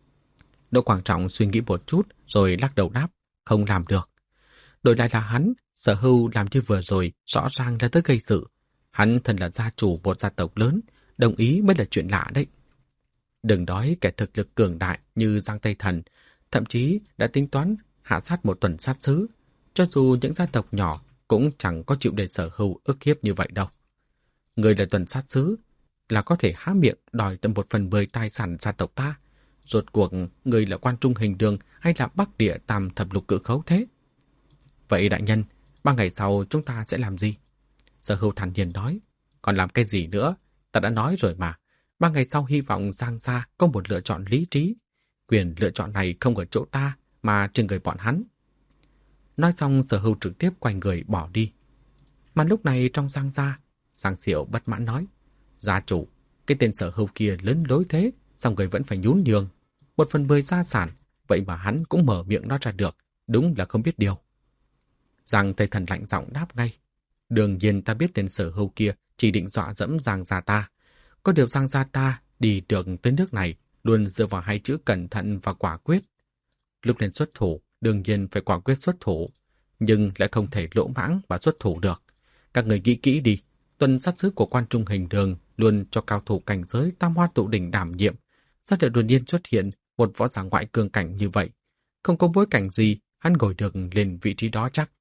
Đỗ Quảng Trọng suy nghĩ một chút rồi lắc đầu đáp, không làm được. Đổi lại là hắn, Sở Hưu làm như vừa rồi rõ ràng là tới gây sự. Hắn thân là gia chủ một gia tộc lớn, đồng ý mới là chuyện lạ đấy. Đừng nói kẻ thực lực cường đại như Giang Tây Thần, thậm chí đã tính toán hạ sát một tuần sát sứ. Cho dù những gia tộc nhỏ cũng chẳng có chịu để Sở Hưu ức hiếp như vậy đâu. Người là tuần sát sứ là có thể há miệng đòi tận 1/10 tài sản gia tộc ta. Rốt cuộc người là Quan Trung Hình Đường hay là Bắc Địa Tam Thập Lục Cự Khấu thế? Vậy đại nhân, 3 ngày sau chúng ta sẽ làm gì? Sở Hưu thản nhiên nói, còn làm cái gì nữa? Ta đã nói rồi mà. 3 ngày sau hy vọng Giang gia có một lựa chọn lý trí. Quyền lựa chọn này không ở chỗ ta mà trên người bọn hắn. Nói xong Sở Hưu trực tiếp quay người bỏ đi. Mà lúc này trong Giang gia, Giang Siệu bất mãn nói, gia chủ, cái tên Sở Hưu kia lớn lối thế, xong người vẫn phải nhún nhường. 1/10 gia sản, vậy mà hắn cũng mở miệng nói ra được, đúng là không biết điều. Giang Tây Thần lạnh giọng đáp ngay, đương nhiên ta biết tên Sở Hưu kia chỉ định dọa dẫm Giang gia ta. Có điều Giang gia ta đi được tới nước này luôn dựa vào 2 chữ cẩn thận và quả quyết. Lúc nên xuất thủ, đương nhiên phải quả quyết xuất thủ, nhưng lại không thể lỗ mãng và xuất thủ được. Các người nghĩ kỹ đi, tuần sát sứ của Quan Trung Hình Đường luôn cho cao thủ cảnh giới Tam Hoa Tụ Đỉnh đảm nhiệm. Sao lại đột nhiên xuất hiện một võ giả ngoại cường cảnh như vậy? Không có bối cảnh gì, hắn ngồi được lên vị trí đó chắc.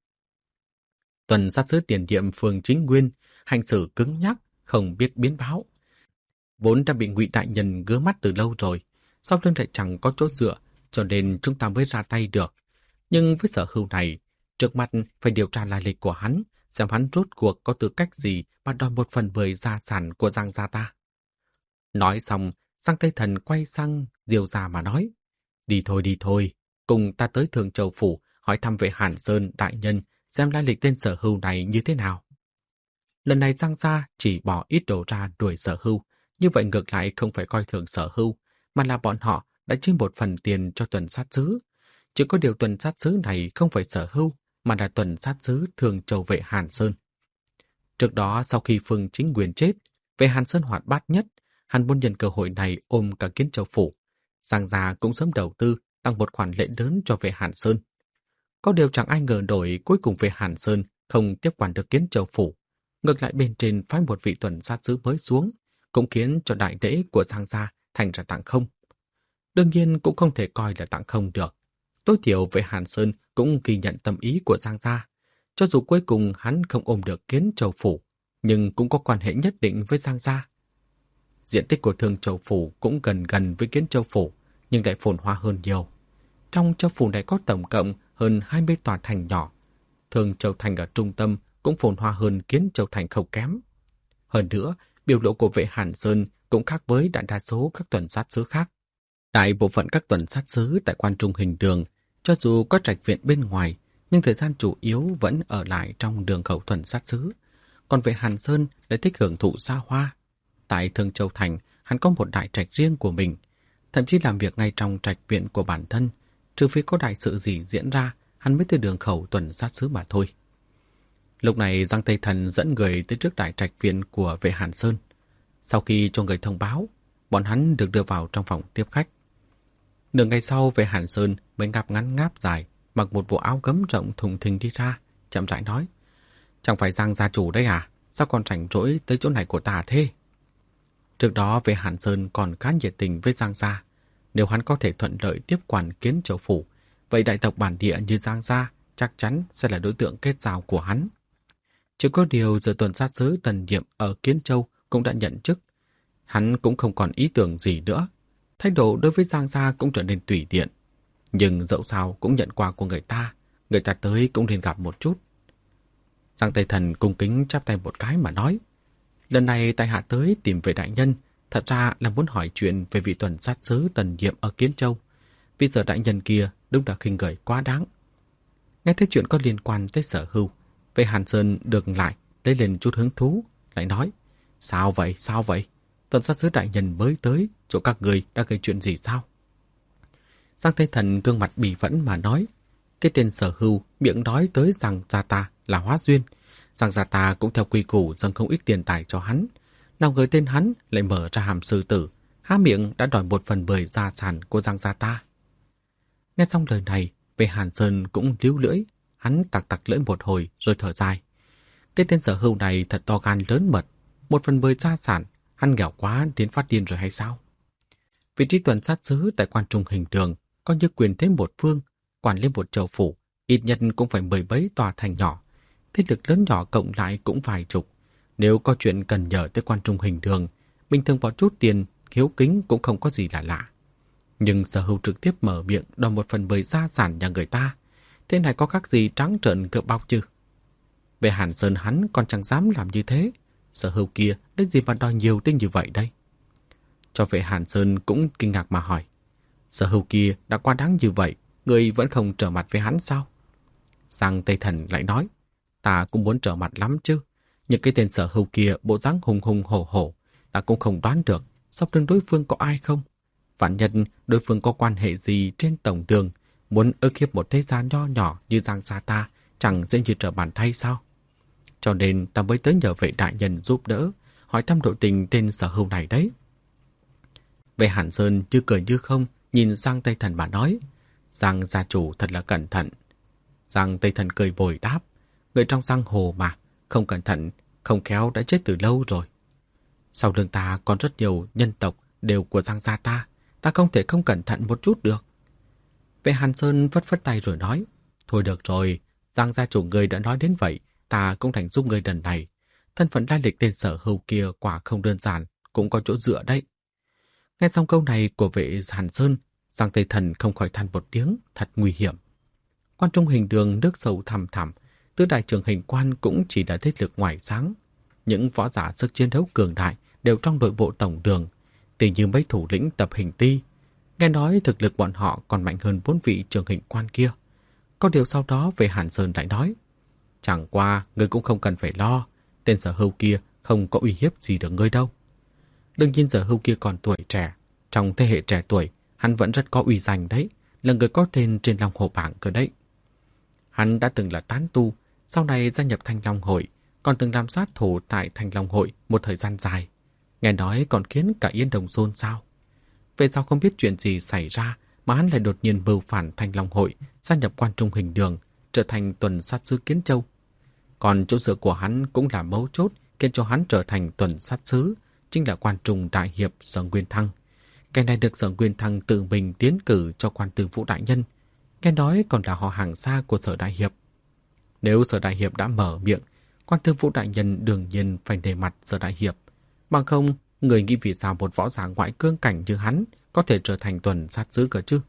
Tuần sát sứ tiền nhiệm Phương Chính Nguyên hành xử cứng nhắc, không biết biến báo. Vốn đã bị Ngụy đại nhân ngứa mắt từ lâu rồi, sau lưng lại chẳng có chỗ dựa, cho nên chúng ta mới ra tay được. Nhưng với Sở Hưu này, trước mặt phải điều tra lai lịch của hắn, xem hắn rốt cuộc có tư cách gì mà đòi 1/10 gia sản của Giang gia ta. Nói xong, Giang Tây Thần quay sang Diêu gia mà nói, đi thôi, cùng ta tới Thường Châu phủ hỏi thăm về Hàn Sơn đại nhân xem lai lịch tên Sở Hưu này như thế nào. Lần này Giang gia chỉ bỏ ít đồ ra đuổi Sở Hưu, như vậy ngược lại không phải coi thường Sở Hưu, mà là bọn họ đã chia một phần tiền cho tuần sát sứ. Chỉ có điều tuần sát sứ này không phải Sở Hưu, mà là tuần sát sứ Thường Châu vệ Hàn Sơn. Trước đó sau khi Phương Chính Nguyên chết, vệ Hàn Sơn hoạt bát nhất, hắn muốn nhân cơ hội này ôm cả Kiến Châu phủ. Giang gia cũng sớm đầu tư tăng một khoản lệ lớn cho vệ Hàn Sơn. Có điều chẳng ai ngờ nổi cuối cùng vệ Hàn Sơn không tiếp quản được Kiến Châu phủ. Ngược lại bên trên phái một vị tuần sát sứ mới xuống, cũng khiến cho đại lễ của Giang gia thành ra tặng không. Đương nhiên cũng không thể coi là tặng không được. Tối thiểu vệ Hàn Sơn cũng ghi nhận tâm ý của Giang gia. Cho dù cuối cùng hắn không ôm được Kiến Châu phủ, nhưng cũng có quan hệ nhất định với Giang gia. Diện tích của Thường Châu phủ cũng gần với Kiến Châu phủ, nhưng lại phồn hoa hơn nhiều. Trong châu phủ này có tổng cộng hơn 20 tòa thành nhỏ. Thường Châu thành ở trung tâm cũng phồn hoa hơn Kiến Châu thành không kém. Hơn nữa, biểu lộ của vệ Hàn Sơn cũng khác với đại đa số các tuần sát sứ khác. Đại bộ phận các tuần sát sứ tại Quan Trung Hình Đường, cho dù có trạch viện bên ngoài, nhưng thời gian chủ yếu vẫn ở lại trong đường khẩu tuần sát sứ. Còn vệ Hàn Sơn lại thích hưởng thụ xa hoa. Tại Thường Châu thành, hắn có một đại trạch riêng của mình, thậm chí làm việc ngay trong trạch viện của bản thân, trừ phi có đại sự gì diễn ra, hắn mới tới đường khẩu tuần sát sứ mà thôi. Lúc này Giang Tây Thần dẫn người tới trước đại trạch viện của vệ Hàn Sơn. Sau khi cho người thông báo, bọn hắn được đưa vào trong phòng tiếp khách. Nửa ngày sau, vệ Hàn Sơn mới ngáp ngắn ngáp dài, mặc một bộ áo gấm rộng thùng thình đi ra, chậm rãi nói, chẳng phải Giang gia chủ đấy à? Sao còn rảnh rỗi tới chỗ này của ta thế? Trước đó vệ Hàn Sơn còn khá nhiệt tình với Giang gia. Nếu hắn có thể thuận lợi tiếp quản Kiến Châu phủ, vậy đại tộc bản địa như Giang gia chắc chắn sẽ là đối tượng kết giao của hắn. Chỉ có điều giờ tuần sát sứ Tần Nhiệm ở Kiến Châu cũng đã nhận chức. Hắn cũng không còn ý tưởng gì nữa. Thái độ đối với Giang gia cũng trở nên tùy tiện. Nhưng dẫu sao cũng nhận quà của người ta tới cũng nên gặp một chút. Giang Tây Thần cung kính chắp tay một cái mà nói, lần này tại hạ tới tìm về đại nhân, thật ra là muốn hỏi chuyện về vị tuần sát sứ Tần Nhiệm ở Kiến Châu. Vì Sở đại nhân kia đúng là khinh gợi quá đáng. Nghe thấy chuyện có liên quan tới Sở Hưu, Vệ Hàn Sơn được lại lấy lên chút hứng thú, lại nói, sao vậy? Tuần sát sứ đại nhân mới tới, chỗ các người đã gây chuyện gì sao? Giang Tây Thần gương mặt bỉ phẫn mà nói, cái tên Sở Hưu miệng nói tới rằng gia ta là hóa duyên, rằng gia ta cũng theo quy củ dâng không ít tiền tài cho hắn. Nào ngờ tên hắn lại mở ra hàm sư tử, há miệng đã đòi 1/10 gia sản của Giang gia ta. Nghe xong lời này, Vệ Hàn Sơn cũng líu lưỡi, hắn tặc lưỡi một hồi rồi thở dài. Cái tên Sở Hưu này thật to gan lớn mật, 1/10 gia sản, hắn nghèo quá đến phát điên rồi hay sao? Vị trí tuần sát sứ tại quan trung hình đường có như quyền thế một phương, quản lý một châu phủ, ít nhất cũng phải 10 mấy tòa thành nhỏ. Thế lực lớn nhỏ cộng lại cũng vài chục. Nếu có chuyện cần nhờ tới quan trung hình đường, bình thường bỏ chút tiền, hiếu kính cũng không có gì là lạ. Nhưng Sở Hưu trực tiếp mở miệng đòi 1/10 gia sản nhà người ta. Thế này có khác gì trắng trợn cướp bóc chứ? Về Hàn Sơn hắn còn chẳng dám làm như thế. Sở Hưu kia lấy gì mà đòi nhiều tới như vậy đây? Cho Vệ Hàn Sơn cũng kinh ngạc mà hỏi, Sở Hưu kia đã quá đáng như vậy, người vẫn không trở mặt với hắn sao? Giang Tây Thần lại nói, ta cũng muốn trở mặt lắm chứ. Nhưng cái tên Sở Hưu kia bộ dáng hùng hùng hổ hổ, ta cũng không đoán được sau lưng đối phương có ai không. Vạn nhân đối phương có quan hệ gì trên tổng đường, muốn ức hiếp một thế gia nho nhỏ như Giang gia ta chẳng dễ như trở bàn tay sao? Cho nên ta mới tới nhờ Vệ đại nhân giúp đỡ, hỏi thăm độ tình tên Sở Hưu này đấy. Vệ Hàn Sơn như cười như không nhìn Giang Tây Thần mà nói, Giang gia chủ thật là cẩn thận. Giang Tây Thần cười bồi đáp, người trong giang hồ mà, không cẩn thận, không khéo đã chết từ lâu rồi. Sau lưng ta còn rất nhiều nhân tộc đều của Giang gia ta không thể không cẩn thận một chút được. Vệ Hàn Sơn phất tay rồi nói, thôi được rồi, Giang gia chủ người đã nói đến vậy, ta cũng thành giúp người lần này. Thân phận lai lịch tên Sở Hưu kia quả không đơn giản, cũng có chỗ dựa đấy. Nghe xong câu này của Vệ Hàn Sơn, Giang Tây Thần không khỏi than một tiếng, thật nguy hiểm. Quan trung hình đường nước sâu thẳm thẳm, tứ đại trưởng hình quan cũng chỉ là thế lực ngoài sáng. Những võ giả sức chiến đấu cường đại đều trong đội bộ tổng đường, tỉ như mấy thủ lĩnh tập hình ti. Nghe nói thực lực bọn họ còn mạnh hơn 4 vị trưởng hình quan kia. Có điều sau đó Vệ Hàn Sơn lại nói, chẳng qua ngươi cũng không cần phải lo, tên Sở Hưu kia không có uy hiếp gì được ngươi đâu. Đương nhiên Sở Hưu kia còn tuổi trẻ, trong thế hệ trẻ tuổi hắn vẫn rất có uy danh đấy, là người có tên trên Long Hồ bảng cơ đấy. Hắn đã từng là tán tu, sau này gia nhập Thanh Long Hội, còn từng làm sát thủ tại Thanh Long Hội một thời gian dài. Nghe nói còn khiến cả Yên Đồng xôn xao. Vậy sao không biết chuyện gì xảy ra mà hắn lại đột nhiên mưu phản Thanh Long Hội, gia nhập quan trung hình đường, trở thành tuần sát sứ Kiến Châu. Còn chỗ dựa của hắn cũng là mấu chốt khiến cho hắn trở thành tuần sát sứ, chính là quan trung đại hiệp Sở Nguyên Thăng. Cái này được Sở Nguyên Thăng tự mình tiến cử cho quan tư vũ đại nhân. Nghe nói còn là họ hàng xa của Sở đại hiệp. Nếu Sở đại hiệp đã mở miệng, quan tư vũ đại nhân đương nhiên phải nể mặt Sở đại hiệp. Bằng không, người nghĩ vì sao một võ giả ngoại cương cảnh như hắn có thể trở thành tuần sát sứ cơ chứ?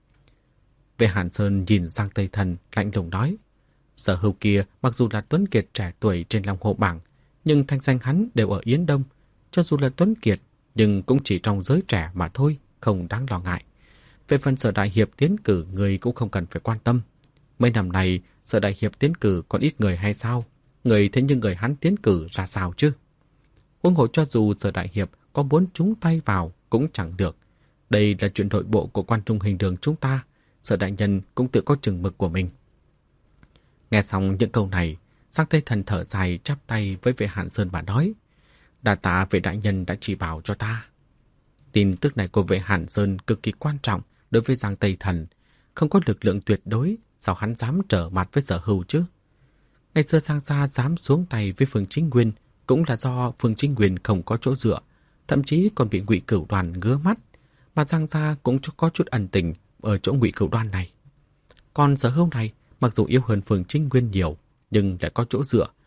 Vệ Hàn Sơn nhìn sang Tây Thần lạnh lùng nói, Sở Hưu kia mặc dù là tuấn kiệt trẻ tuổi trên Long Hồ bảng, nhưng thanh danh hắn đều ở Yến Đông. Cho dù là tuấn kiệt, nhưng cũng chỉ trong giới trẻ mà thôi, không đáng lo ngại. Về phần Sở đại hiệp tiến cử người cũng không cần phải quan tâm. Mấy năm này Sở đại hiệp tiến cử còn ít người hay sao? Người thế nhưng người hắn tiến cử ra sao chứ? Huống hồ cho dù Sở đại hiệp có muốn trúng tay vào cũng chẳng được. Đây là chuyện nội bộ của quan trung hình đường chúng ta, Sở đại nhân cũng tự có chừng mực của mình. Nghe xong những câu này, Giang Tây Thần thở dài chắp tay với Vệ Hàn Sơn mà nói, đa tạ Vệ đại nhân đã chỉ bảo cho ta. Tin tức này của Vệ Hàn Sơn cực kỳ quan trọng đối với Giang Tây Thần. Không có lực lượng tuyệt đối, sao hắn dám trở mặt với Sở Hưu chứ? Ngày xưa Giang gia dám xuống tay với Phương Chính Nguyên cũng là do Phương Chính Nguyên không có chỗ dựa, thậm chí còn bị Ngụy Cửu Đoàn ngứa mắt, mà Giang gia cũng có chút ẩn tình ở chỗ Ngụy Cửu Đoàn này. Còn Sở Hưu này, mặc dù yếu hơn Phương Chính Nguyên nhiều, nhưng lại có chỗ dựa.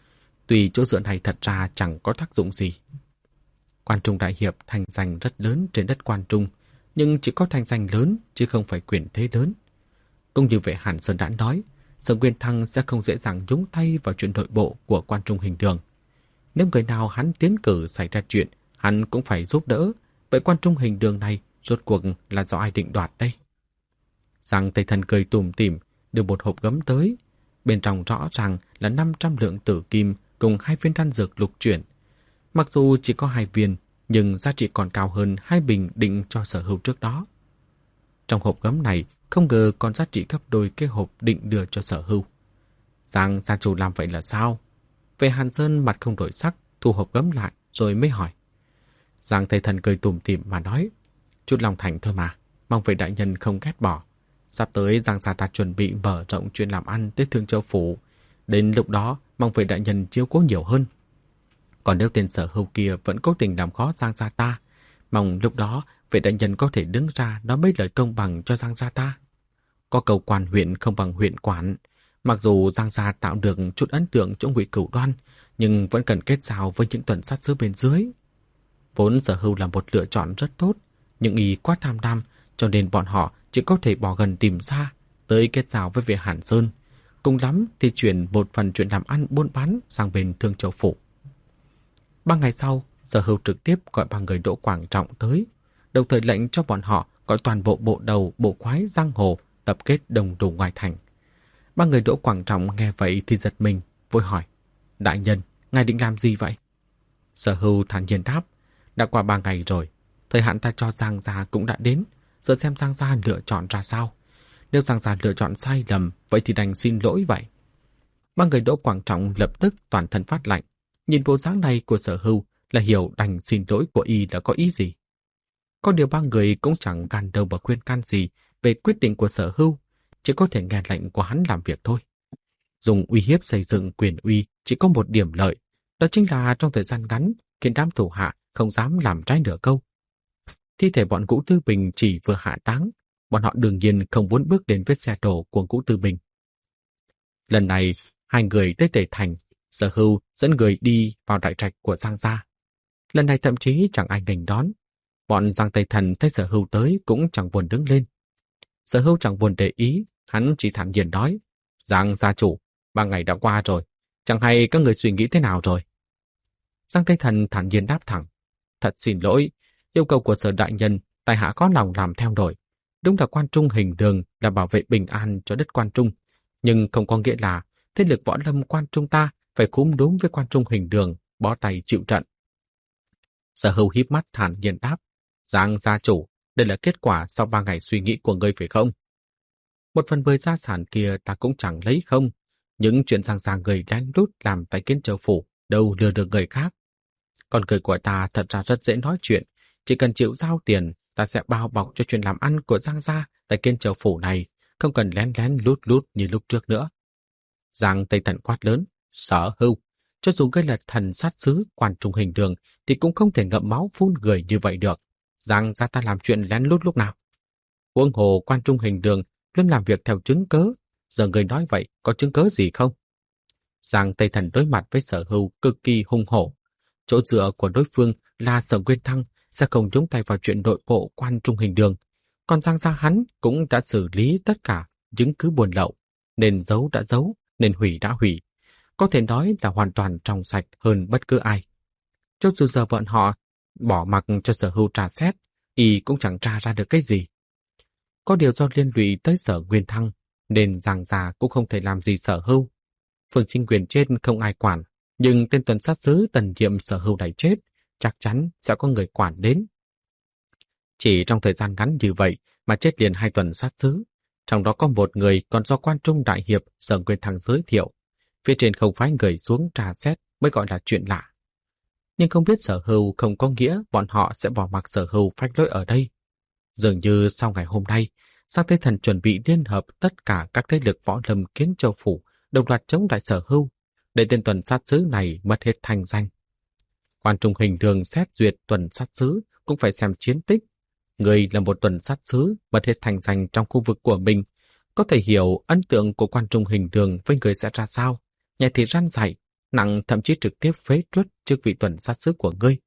Tuy chỗ dựa này thật ra chẳng có tác dụng gì. Quan Trung đại hiệp thành danh rất lớn trên đất Quan Trung, nhưng chỉ có thành danh lớn chứ không phải quyền thế lớn. Cũng như vệ Hàn Sơn đã nói, Sở Nguyên Thăng sẽ không dễ dàng nhúng tay vào chuyện nội bộ của Quan Trung Hình Đường. Nếu người nào hắn tiến cử xảy ra chuyện, hắn cũng phải giúp đỡ. Vậy Quan Trung Hình Đường này rốt cuộc là do ai định đoạt đây? Giang Tây Thần cười tủm tỉm đưa một hộp gấm tới. Bên trong rõ ràng là 500 lượng tử kim cùng 2 viên đan dược lục chuyển. Mặc dù chỉ có 2 viên, nhưng giá trị còn cao hơn 2 bình định cho Sở Hưu trước đó. Trong hộp gấm này, không ngờ còn giá trị gấp đôi cái hộp định đưa cho Sở Hưu. Giang gia chủ làm vậy là sao? Vệ Hàn Sơn mặt không đổi sắc, thu hộp gấm lại rồi mới hỏi. Giang Tây Thần cười tủm tỉm mà nói, chút lòng thành thôi mà, mong vậy đại nhân không ghét bỏ. Sắp tới Giang gia ta chuẩn bị mở rộng chuyện làm ăn tới Thương Châu Phủ. Đến lúc đó, mong vậy đại nhân chiếu cố nhiều hơn. Còn nếu tên Sở Hưu kia vẫn cố tình làm khó Giang gia ta, mong lúc đó vệ đại nhân có thể đứng ra nói mấy lời công bằng cho Giang gia ta. Có câu quan huyện không bằng huyện quản. Mặc dù Giang gia tạo được chút ấn tượng chỗ Ngụy Cửu Đoan, nhưng vẫn cần kết giao với những tuần sát sứ bên dưới. Vốn Sở Hưu là một lựa chọn rất tốt, nhưng y quá tham lam, cho nên bọn họ chỉ có thể bỏ gần tìm xa, tới kết giao với vệ Hàn Sơn. Cùng lắm thì chuyển một phần chuyện làm ăn buôn bán sang bên Thương Châu Phủ. 3 ngày sau, Sở Hưu trực tiếp gọi 3 người Đỗ Quảng Trọng tới, đồng thời lệnh cho bọn họ gọi toàn bộ bộ đầu, bộ khoái giang hồ tập kết đồng đủ ngoài thành. 3 người Đỗ Quảng Trọng nghe vậy thì giật mình, vội hỏi: Đại nhân, ngài định làm gì vậy? Sở Hưu thản nhiên đáp: Đã qua 3 ngày rồi, thời hạn ta cho Giang gia cũng đã đến, giờ xem Giang gia lựa chọn ra sao. Nếu Giang gia lựa chọn sai lầm, vậy thì đành xin lỗi vậy. 3 người Đỗ Quảng Trọng lập tức toàn thân phát lạnh, nhìn bộ dáng này của Sở Hưu là hiểu đành xin lỗi của y là có ý gì. Có điều 3 người cũng chẳng gan đâu mà khuyên can gì về quyết định của Sở Hưu, chỉ có thể nghe lệnh của hắn làm việc thôi. Dùng uy hiếp xây dựng quyền uy chỉ có một điểm lợi, đó chính là trong thời gian ngắn khiến đám thủ hạ không dám làm trái nửa câu. Thi thể bọn Ngũ Tư Bình chỉ vừa hạ táng, bọn họ đương nhiên không muốn bước đến vết xe đổ của Ngũ Tư Bình. Lần này, 2 người tới Tề Thành, Sở Hưu dẫn người đi vào đại trạch của Giang gia. Lần này thậm chí chẳng ai nghênh đón. Bọn Giang Tây Thần thấy Sở Hưu tới cũng chẳng buồn đứng lên. Sở Hưu chẳng buồn để ý, hắn chỉ thản nhiên nói: Giang gia chủ, 3 ngày đã qua rồi, chẳng hay các người suy nghĩ thế nào rồi? Giang Tây Thần thản nhiên đáp thẳng: Thật xin lỗi, yêu cầu của Sở đại nhân, tại hạ có lòng làm theo nổi. Đúng là Quan Trung Hình Đường là bảo vệ bình an cho đất Quan Trung, nhưng không có nghĩa là thế lực võ lâm Quan Trung ta phải cúm đúng với Quan Trung Hình Đường, bó tay chịu trận. Sở Hưu híp mắt thản nhiên đáp: Giang gia chủ, đây là kết quả sau 3 ngày suy nghĩ của ngươi phải không? Một phần 10 gia sản kia ta cũng chẳng lấy không. Những chuyện Giang gia người lén lút làm tại Kiến Châu Phủ đâu lừa được người khác. Còn người của ta thật ra rất dễ nói chuyện, chỉ cần chịu giao tiền, ta sẽ bao bọc cho chuyện làm ăn của Giang gia tại Kiến Châu Phủ này, không cần lén lén lút lút như lúc trước nữa. Giang Tây Thần quát lớn: Sở Hưu, cho dù ngươi là thần sát sứ Quan Trung Hình Đường thì cũng không thể ngậm máu phun người như vậy được. Giang gia ta làm chuyện lén lút lúc nào? Huống hồ Quan Trung Hình Đường luôn làm việc theo chứng cớ, giờ người nói vậy có chứng cớ gì không? Giang Tây Thần đối mặt với Sở Hưu cực kỳ hung hổ. Chỗ dựa của đối phương là Sở Nguyên Thăng sẽ không nhúng tay vào chuyện nội bộ Quan Trung Hình Đường, còn Giang gia hắn cũng đã xử lý tất cả chứng cứ buôn lậu, nên giấu đã giấu, nên hủy đã hủy. Có thể nói là hoàn toàn trong sạch hơn bất cứ ai. Cho dù giờ bọn họ bỏ mặc cho Sở Hưu tra xét, y cũng chẳng tra ra được cái gì. Có điều do liên lụy tới Sở Nguyên Thăng, nên Giang gia cũng không thể làm gì Sở Hưu. Phường chính quyền trên không ai quản, nhưng tên tuần sát sứ tần nhiệm Sở Hưu này chết, chắc chắn sẽ có người quản đến. Chỉ trong thời gian ngắn như vậy mà chết liền 2 tuần sát sứ, trong đó có một người còn do Quan Trung đại hiệp Sở Nguyên Thăng giới thiệu. Phía trên không phái người xuống tra xét mới gọi là chuyện lạ. Nhưng không biết Sở Hưu không có nghĩa bọn họ sẽ bỏ mặc Sở Hưu phách lối ở đây. Dường như sau ngày hôm nay, Giang Tây Thần chuẩn bị liên hợp tất cả các thế lực võ lâm Kiến Châu Phủ đồng loạt chống lại Sở Hưu, để tên tuần sát sứ này mất hết thanh danh. Quan Trung Hình Đường xét duyệt tuần sát sứ cũng phải xem chiến tích. Người là một tuần sát sứ mất hết thanh danh trong khu vực của mình, có thể hiểu ấn tượng của Quan Trung Hình Đường với người sẽ ra sao. Nhẹ thì răn dạy, Nàng thậm chí trực tiếp phế truất chức vị tuần sát sứ của ngươi.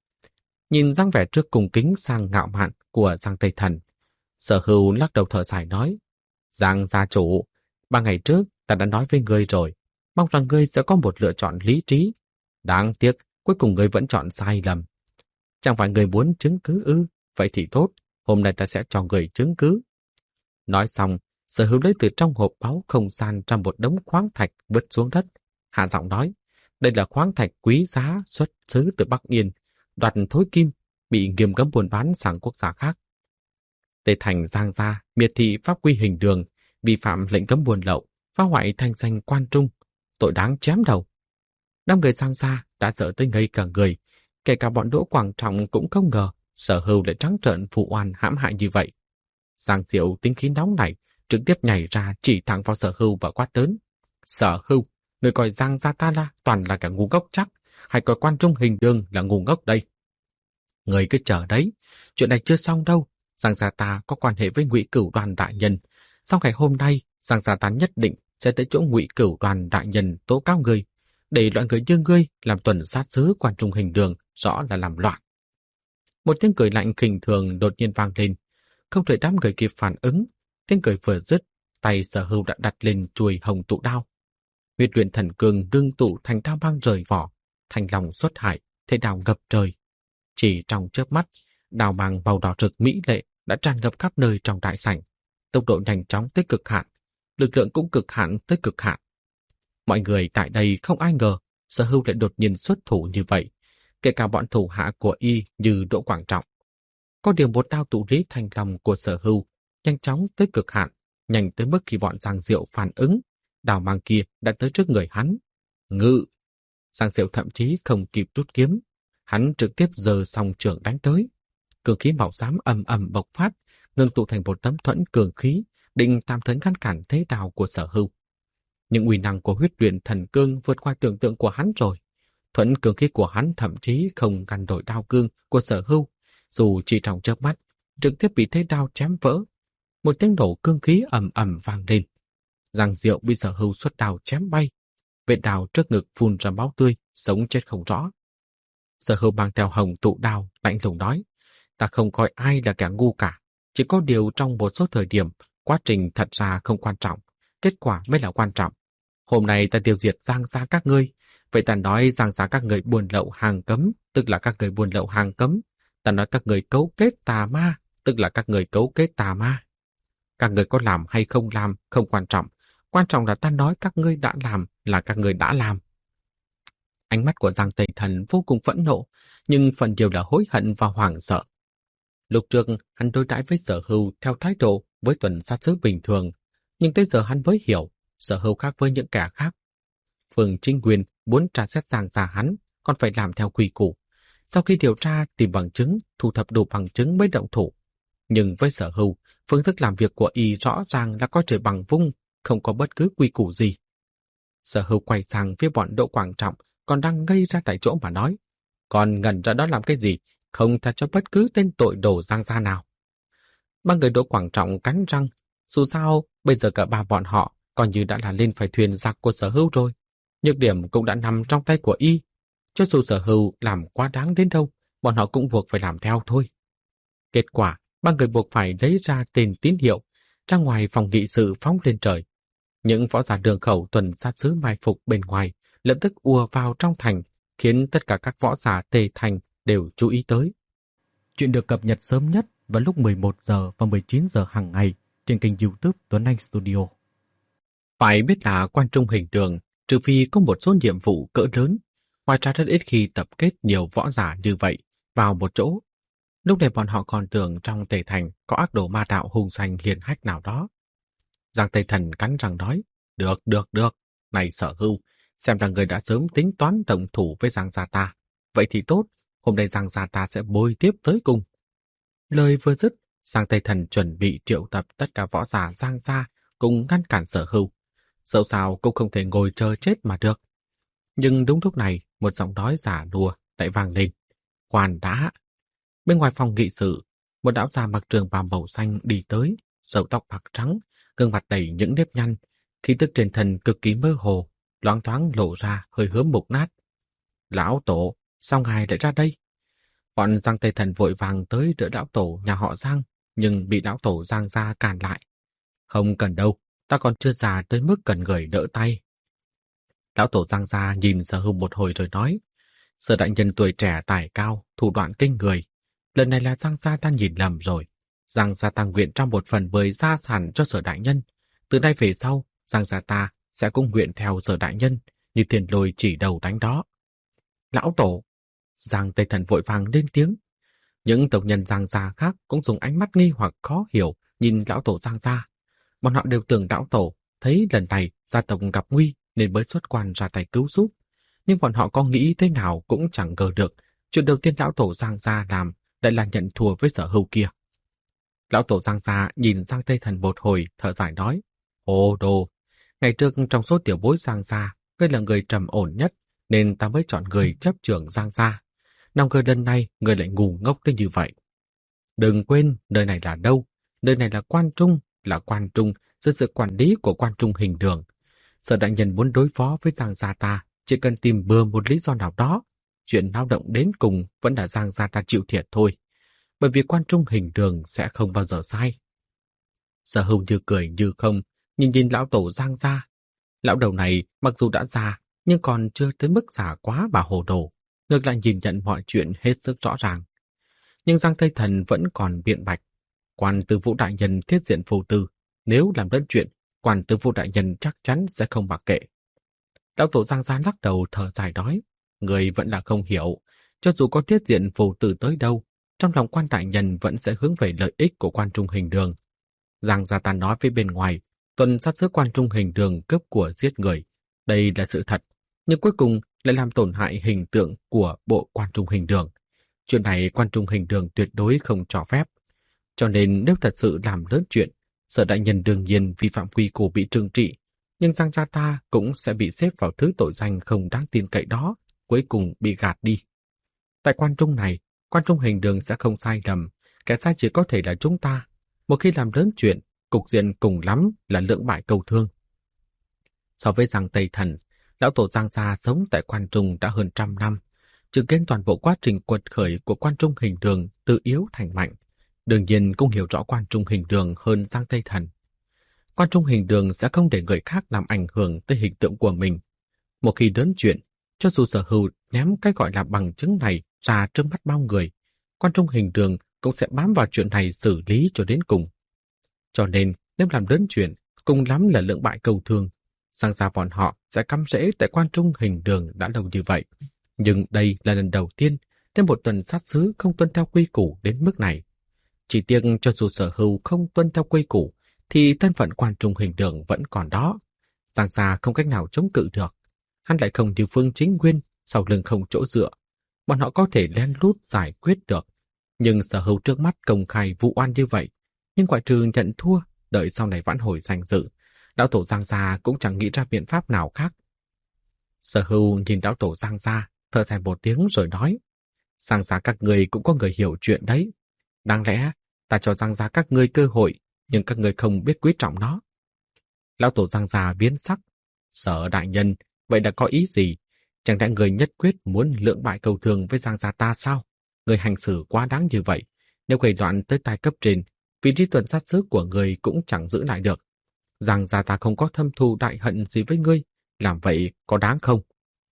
Nhìn dáng vẻ trước cùng kính sang ngạo mạn của Giang Tây Thần, Sở Hưu lắc đầu thở dài nói, Giang gia chủ, 3 ngày trước ta đã nói với ngươi rồi, mong rằng ngươi sẽ có một lựa chọn lý trí. Đáng tiếc, cuối cùng ngươi vẫn chọn sai lầm. Chẳng phải ngươi muốn chứng cứ ư? Vậy thì tốt, hôm nay ta sẽ cho ngươi chứng cứ. Nói xong, Sở Hưu lấy từ trong hộp báu không gian trong một đống khoáng thạch vứt xuống đất. Hạ giọng nói, đây là khoáng thạch quý giá xuất xứ từ Bắc Yên, đoạt thối kim, bị nghiêm cấm buôn bán sang quốc gia khác. Tề Thành Giang gia miệt thị pháp quy hình đường, vi phạm lệnh cấm buôn lậu, phá hoại thanh danh quan trung, tội đáng chém đầu. Năm người Giang gia đã sợ tới ngây cả người, kể cả bọn Đỗ Quảng Trọng cũng không ngờ Sở Hưu lại trắng trợn phụ oan hãm hại như vậy. Giang Diệu tính khí nóng này trực tiếp nhảy ra chỉ thẳng vào Sở Hưu và quát lớn. Sở Hưu, người coi Giang gia ta là toàn là cả ngu ngốc chắc, hay coi quan trung hình đường là ngu ngốc đây? Người cứ chờ đấy, chuyện này chưa xong đâu. Giang gia ta có quan hệ với Ngụy Cửu Đoàn đại nhân. Sau ngày hôm nay, Giang gia ta nhất định sẽ tới chỗ Ngụy Cửu Đoàn đại nhân tố cáo người, để loại người như ngươi làm tuần sát sứ quan trung hình đường, rõ là làm loạn. Một tiếng cười lạnh khinh thường đột nhiên vang lên, không đợi đám người kịp phản ứng, tiếng cười vừa dứt, tay Sở Hưu đã đặt lên chuôi hồng tụ đao. Huyết luyện thần cương ngưng tụ thành đao băng rời vỏ, thành lòng xuất hải, thế đao ngập trời. Chỉ trong chớp mắt, đao mang màu đỏ rực mỹ lệ đã tràn ngập khắp nơi trong đại sảnh, tốc độ nhanh chóng tới cực hạn, lực lượng cũng cực hạn tới cực hạn. Mọi người tại đây không ai ngờ Sở Hưu lại đột nhiên xuất thủ như vậy, kể cả bọn thủ hạ của y như Đỗ Quảng Trọng. Có điều một đao tụ lý thành lòng của Sở Hưu nhanh chóng tới cực hạn, nhanh tới mức khi bọn Giang Diệu phản ứng, đao mang kia đã tới trước người hắn. Ngự! Giang Diệu thậm chí không kịp rút kiếm, hắn trực tiếp giơ song trường đánh tới. Cường khí màu xám ầm ầm bộc phát, ngưng tụ thành một tấm thuẫn cường khí, định tạm thời ngăn cản thế đao của Sở Hưu. Nhưng uy năng của huyết luyện thần cương vượt qua tưởng tượng của hắn rồi. Thuẫn cường khí của hắn thậm chí không ngăn đổi đao cương của Sở Hưu, dù chỉ trong chớp mắt, trực tiếp bị thế đao chém vỡ. Một tiếng nổ cương khí ầm ầm vang lên. Giang Diệu bị Sở Hưu xuất đao chém bay, vết đao trước ngực phun ra máu tươi, sống chết không rõ. Sở Hưu mang theo hồng tụ đao, lạnh lùng nói, ta không coi ai là kẻ ngu cả, chỉ có điều trong một số thời điểm, quá trình thật ra không quan trọng, kết quả mới là quan trọng. Hôm nay ta tiêu diệt Giang gia các ngươi, vậy ta nói Giang gia các người buôn lậu hàng cấm, tức là các người buôn lậu hàng cấm. Ta nói các người cấu kết tà ma, tức là các người cấu kết tà ma. Các người có làm hay không làm không quan trọng, quan trọng là ta nói các ngươi đã làm là các người đã làm. Ánh mắt của Giang Tây Thần vô cùng phẫn nộ, nhưng phần nhiều là hối hận và hoảng sợ. Lúc trước hắn đối đãi với Sở Hưu theo thái độ với tuần sát sứ bình thường, nhưng tới giờ hắn mới hiểu Sở Hưu khác với những kẻ khác. Phường Trinh Nguyên muốn tra xét Giang gia hắn, còn phải làm theo quy củ. Sau khi điều tra, tìm bằng chứng, thu thập đủ bằng chứng mới động thủ. Nhưng với Sở Hưu, phương thức làm việc của y rõ ràng là coi trời bằng vung, không có bất cứ quy củ gì. Sở Hưu quay sang phía bọn Đỗ Quảng Trọng, còn đang ngây ra tại chỗ mà nói, còn ngẩn ra đó làm cái gì, không tha cho bất cứ tên tội đồ Giang gia nào. Ba người Đỗ Quảng Trọng cắn răng, dù sao bây giờ cả ba bọn họ coi như đã là lên phải thuyền giặc của Sở Hưu rồi. Nhược điểm cũng đã nằm trong tay của y. Cho dù Sở Hưu làm quá đáng đến đâu, bọn họ cũng buộc phải làm theo thôi. Kết quả, ba người buộc phải lấy ra tên tín hiệu, ra ngoài phòng nghị sự phóng lên trời. Những võ giả đường khẩu tuần sát sứ mai phục bên ngoài lập tức ùa vào trong thành, khiến tất cả các võ giả Tề Thành đều chú ý tới. Chuyện được cập nhật sớm nhất vào lúc 11 giờ và 19 giờ hàng ngày trên kênh YouTube Tuấn Anh Studio. Phải biết là quan trung hình đường, trừ phi có một số nhiệm vụ cỡ lớn, ngoài ra rất ít khi tập kết nhiều võ giả như vậy vào một chỗ. Lúc này bọn họ còn tưởng trong Tề Thành có ác đồ ma đạo hùng danh hiển hách nào đó. Giang Tây Thần cắn răng nói, được, này Sở Hưu, xem ra người đã sớm tính toán động thủ với Giang gia ta. Vậy thì tốt, hôm nay Giang gia ta sẽ bồi tiếp tới cùng. Lời vừa dứt, Giang Tây Thần chuẩn bị triệu tập tất cả võ giả Giang gia cùng ngăn cản Sở Hưu. Dẫu sao cũng không thể ngồi chờ chết mà được. Nhưng đúng lúc này, một giọng nói giả đùa lại vang lên. Khoan đã! Bên ngoài phòng nghị sự, một lão già mặc trường bào màu xanh đi tới, râu tóc bạc trắng, gương mặt đầy những nếp nhăn, khí tức trên thân cực kỳ mơ hồ. loáng thoáng lộ ra hơi hớm mục nát. Lão tổ, sao ngài lại ra đây? Bọn Giang Tây Thần vội vàng tới đỡ lão tổ nhà họ Giang, nhưng bị lão tổ Giang gia cản lại. Không cần đâu, ta còn chưa già tới mức cần người đỡ tay. Lão tổ Giang gia nhìn Sở Hưu một hồi rồi nói, Sở đại nhân tuổi trẻ tài cao, thủ đoạn kinh người. Lần này là Giang gia ta nhìn lầm rồi. Giang gia ta nguyện trong một phần 10 gia sản cho Sở đại nhân. Từ nay về sau, Giang gia ta sẽ cũng nguyện theo Sở đại nhân, như Tiền Lôi chỉ đầu đánh đó. Lão tổ! Giang Tây Thần vội vàng lên tiếng. Những tộc nhân Giang gia khác cũng dùng ánh mắt nghi hoặc khó hiểu nhìn lão tổ Giang gia. Bọn họ đều tưởng lão tổ thấy lần này gia tộc gặp nguy nên mới xuất quan ra tay cứu giúp. Nhưng bọn họ có nghĩ thế nào cũng chẳng ngờ được. Chuyện đầu tiên lão tổ Giang gia làm lại là nhận thua với Sở Hưu kia. Lão tổ Giang gia nhìn Giang Tây Thần một hồi, thở dài nói, Ô đồ, ngày trước trong số tiểu bối Giang gia, ngươi là người trầm ổn nhất, nên ta mới chọn người chấp trưởng Giang gia. Nào ngờ lần này người lại ngu ngốc tới như vậy. Đừng quên, nơi này là đâu? Nơi này là quan trung dưới sự quản lý của quan trung Hình Đường. Sở đại nhân muốn đối phó với Giang gia ta, chỉ cần tìm bừa một lý do nào đó. Chuyện lao động đến cùng vẫn là Giang gia ta chịu thiệt thôi. Bởi vì quan trung Hình Đường sẽ không bao giờ sai. Sở Hưu như cười như không, nhìn lão tổ Giang gia. Lão đầu này mặc dù đã già, nhưng còn chưa tới mức già quá bà hồ đồ. Ngược lại nhìn nhận mọi chuyện hết sức rõ ràng. Nhưng Giang Tây Thần vẫn còn biện bạch. Quan Tư Vũ đại nhân thiết diện phù tư, nếu làm đơn chuyện, Quan Tư Vũ đại nhân chắc chắn sẽ không mặc kệ. Lão tổ Giang gia lắc đầu thở dài nói, người vẫn là không hiểu, cho dù có thiết diện phù tư tới đâu, trong lòng Quan đại nhân vẫn sẽ hướng về lợi ích của quan trung Hình Đường. Giang gia ta nói với bên ngoài, tuần sát sứ quan trung Hình Đường cướp của giết người, đây là sự thật, nhưng cuối cùng lại làm tổn hại hình tượng của bộ quan trung Hình Đường. Chuyện này quan trung Hình Đường tuyệt đối không cho phép. Cho nên nếu thật sự làm lớn chuyện, Sở đại nhân đương nhiên vi phạm quy củ bị trừng trị, nhưng Giang gia ta cũng sẽ bị xếp vào thứ tội danh không đáng tin cậy đó, cuối cùng bị gạt đi. Tại quan trung này, quan trung Hình Đường sẽ không sai lầm, kẻ sai chỉ có thể là chúng ta. Một khi làm lớn chuyện, cục diện cùng lắm là lưỡng bại câu thương. So với Giang Tây Thần, lão tổ Giang gia sống tại quan trung đã hơn 100 năm, chứng kiến toàn bộ quá trình quật khởi của quan trung Hình Đường từ yếu thành mạnh, đương nhiên cũng hiểu rõ quan trung Hình Đường hơn Giang Tây Thần. Quan trung Hình Đường sẽ không để người khác làm ảnh hưởng tới hình tượng của mình. Một khi lớn chuyện, cho dù Sở Hưu ném cái gọi là bằng chứng này ra trước mắt bao người, quan trung Hình Đường cũng sẽ bám vào chuyện này xử lý cho đến cùng. Cho nên, nếu làm lớn chuyện, cùng lắm là lưỡng bại câu thương. Giang gia bọn họ sẽ cắm rễ tại quan trung Hình Đường đã lâu như vậy. Nhưng đây là lần đầu tiên thêm một tuần sát sứ không tuân theo quy củ đến mức này. Chỉ tiếc cho dù Sở Hưu không tuân theo quy củ, thì thân phận quan trung Hình Đường vẫn còn đó. Giang gia không cách nào chống cự được. Hắn lại không như Phương Chính Nguyên, sau lưng không chỗ dựa. Bọn họ có thể lén lút giải quyết được. Nhưng Sở Hưu trước mắt công khai vụ oan như vậy. Nhưng ngoại trừ nhận thua, đợi sau này vãn hồi danh dự, lão tổ Giang gia cũng chẳng nghĩ ra biện pháp nào khác. Sở Hưu nhìn lão tổ Giang gia, thở dài một tiếng rồi nói, Giang gia các người cũng có người hiểu chuyện đấy. Đáng lẽ ta cho Giang gia các ngươi cơ hội, nhưng các ngươi không biết quý trọng nó. Lão tổ Giang gia biến sắc. Sở đại nhân, vậy là có ý gì? Chẳng lẽ người nhất quyết muốn lưỡng bại câu thương với Giang gia ta sao? Người hành xử quá đáng như vậy, nếu gây loạn tới tai cấp trên, vị trí tuần sát sứ của người cũng chẳng giữ lại được. Giang gia ta không có thâm thù đại hận gì với ngươi, làm vậy có đáng không?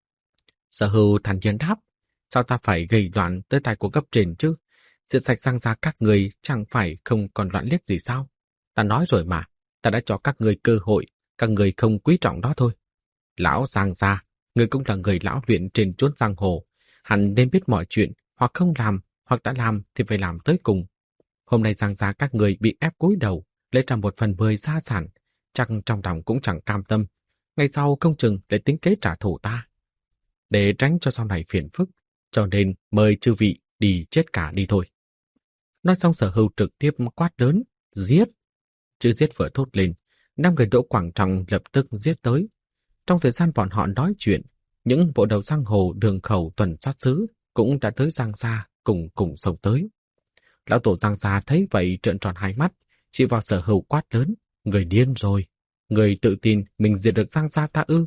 Sở Hưu thản nhiên đáp, sao ta phải gây loạn tới tai của cấp trên chứ? Diệt sạch Giang gia các người chẳng phải không còn loạn liếc gì sao? Ta nói rồi mà, ta đã cho các người cơ hội, các người không quý trọng đó thôi. Lão Giang gia, người cũng là người lão luyện trên chốn giang hồ, hẳn nên biết mọi chuyện, hoặc không làm, hoặc đã làm thì phải làm tới cùng. Hôm nay Giang gia các người bị ép cúi đầu, lấy ra 1/10 gia sản, chắc trong lòng cũng chẳng cam tâm. Ngày sau không chừng để tính kế trả thù ta. Để tránh cho sau này phiền phức, cho nên mời chư vị đi chết cả đi thôi. Nói xong Sở Hưu trực tiếp quát lớn, giết. Chữ giết vừa thốt lên, 5 người Đỗ Quảng Trọng lập tức giết tới. Trong thời gian bọn họ nói chuyện, những bộ đầu giang hồ đường khẩu tuần sát sứ cũng đã tới Giang gia cùng xông tới. Lão tổ Giang gia thấy vậy trợn tròn hai mắt, chỉ vào Sở Hưu quát lớn, người điên rồi. Người tự tin mình diệt được Giang gia ta ư?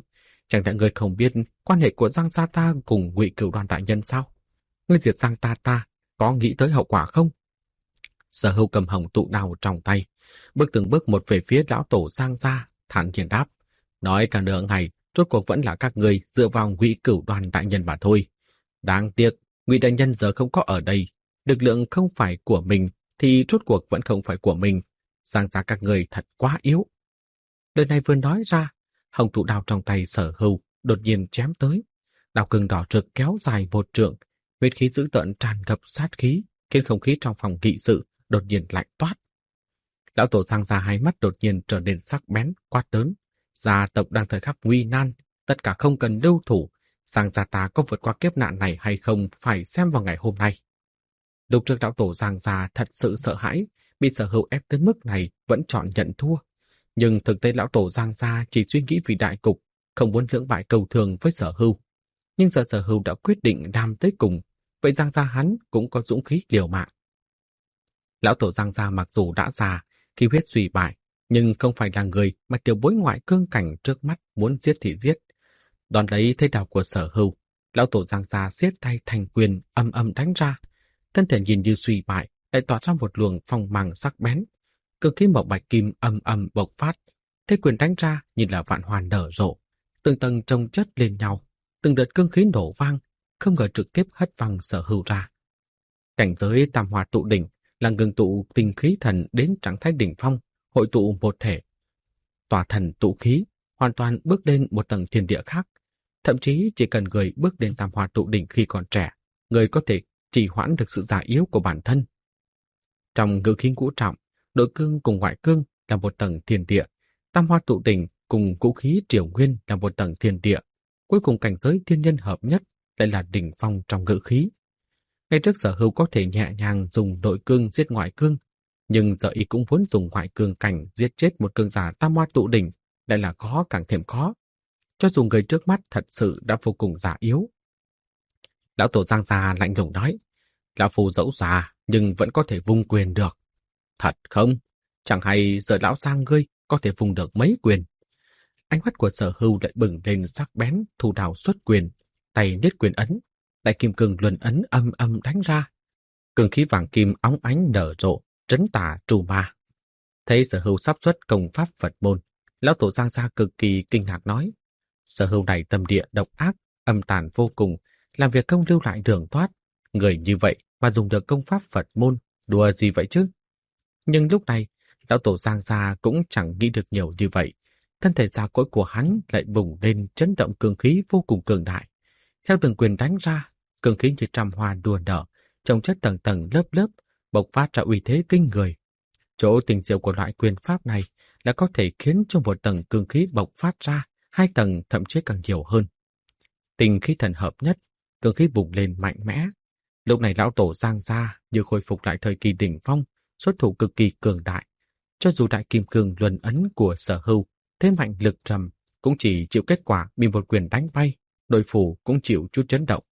Chẳng lẽ ngươi không biết quan hệ của Giang gia ta cùng Ngụy Cửu Đoàn đại nhân sao? Ngươi diệt Giang ta có nghĩ tới hậu quả không? Sở Hưu cầm hồng tụ đao trong tay, bước từng bước một về phía lão tổ Giang gia, thản nhiên đáp, nói cả nửa ngày, rốt cuộc vẫn là các ngươi dựa vào Ngụy Cửu Đoàn đại nhân mà thôi. Đáng tiếc, Ngụy đại nhân giờ không có ở đây, lực lượng không phải của mình thì rốt cuộc vẫn không phải của mình. Giang gia các ngươi thật quá yếu. Lời này vừa nói ra, hồng tụ đao trong tay Sở Hưu đột nhiên chém tới. Đao cừng đỏ rực kéo dài 1 trượng, huyết khí dữ tợn tràn ngập sát khí, khiến không khí trong phòng nghị sự đột nhiên lạnh toát. Lão tổ Giang gia hai mắt đột nhiên trở nên sắc bén, quát lớn. Gia tộc đang thời khắc nguy nan, tất cả không cần lưu thủ. Giang gia ta có vượt qua kiếp nạn này hay không phải xem vào ngày hôm nay. Lúc trước lão tổ Giang gia thật sự sợ hãi, bị Sở Hưu ép tới mức này vẫn chọn nhận thua. Nhưng thực tế lão tổ Giang gia chỉ suy nghĩ vì đại cục, không muốn lưỡng bại cầu thường với Sở Hưu. Nhưng giờ Sở Hưu đã quyết định đam tới cùng, vậy Giang gia hắn cũng có dũng khí liều mạng. Lão tổ Giang gia mặc dù đã già, khí huyết suy bại, nhưng không phải là người mà tiểu bối ngoại cương cảnh trước mắt muốn giết thì giết. Đón lấy thế đao của Sở Hưu, lão tổ Giang gia siết tay thành quyền âm âm đánh ra. Thân thể nhìn như suy bại, lại tỏa ra một luồng phong mang sắc bén. Cương khí màu bạch kim âm âm bộc phát, thế quyền đánh ra như là vạn hoa nở rộ, từng tầng chồng chất lên nhau, từng đợt cương khí nổ vang, không ngờ trực tiếp hất văng Sở Hưu ra. Cảnh giới tam hoa tụ đỉnh là ngừng tụ tinh khí thần đến trạng thái đỉnh phong, hội tụ một thể. Tỏa thần tụ khí, hoàn toàn bước lên một tầng thiên địa khác. Thậm chí chỉ cần người bước lên tam hoa tụ đỉnh khi còn trẻ, người có thể trì hoãn được sự già yếu của bản thân. Trong ngữ khí ngũ trọng, nội cương cùng ngoại cương là một tầng thiên địa, tam hoa tụ đỉnh cùng ngũ khí triều nguyên là một tầng thiên địa, cuối cùng cảnh giới thiên nhân hợp nhất lại là đỉnh phong trong ngữ khí. Ngay trước Sở Hưu có thể nhẹ nhàng dùng nội cương giết ngoại cương, nhưng giờ y cũng muốn dùng ngoại cương cảnh giết chết một cường giả tam hoa tụ đỉnh, lại là khó càng thêm khó. Cho dù người trước mắt thật sự đã vô cùng già yếu. Lão tổ Giang gia lạnh lùng nói, lão phu dẫu già nhưng vẫn có thể vung quyền được. Thật không? Chẳng hay giờ lão Giang ngươi có thể vung được mấy quyền. Ánh mắt của Sở Hưu lại bừng lên sắc bén, thu đào xuất quyền, tay niết quyền ấn, đại kim cương luân ấn âm âm đánh ra. Cường khí vàng kim óng ánh nở rộ, trấn tà trù ma. Thấy Sở Hưu sắp xuất công pháp Phật môn, lão tổ Giang gia cực kỳ kinh ngạc nói, Sở Hưu này tâm địa độc ác, âm tàn vô cùng, làm việc không lưu lại đường thoát. Người như vậy mà dùng được công pháp Phật môn, đùa gì vậy chứ? Nhưng lúc này, lão tổ Giang gia cũng chẳng nghĩ được nhiều như vậy. Thân thể già cỗi của hắn lại bùng lên chấn động cường khí vô cùng cường đại. Theo từng quyền đánh ra, cường khí như trăm hoa đua nở, chồng chất tầng tầng lớp lớp, bộc phát ra uy thế kinh người. Chỗ tình diệu của loại quyền pháp này là có thể khiến cho một tầng cường khí bộc phát ra, 2 tầng thậm chí càng nhiều hơn. Tình khí thần hợp nhất, cường khí bùng lên mạnh mẽ. Lúc này lão tổ Giang gia như khôi phục lại thời kỳ đỉnh phong, xuất thủ cực kỳ cường đại. Cho dù đại kim cương luân ấn của Sở Hưu thế mạnh lực trầm, cũng chỉ chịu kết quả bị một quyền đánh bay, đội phủ cũng chịu chút chấn động.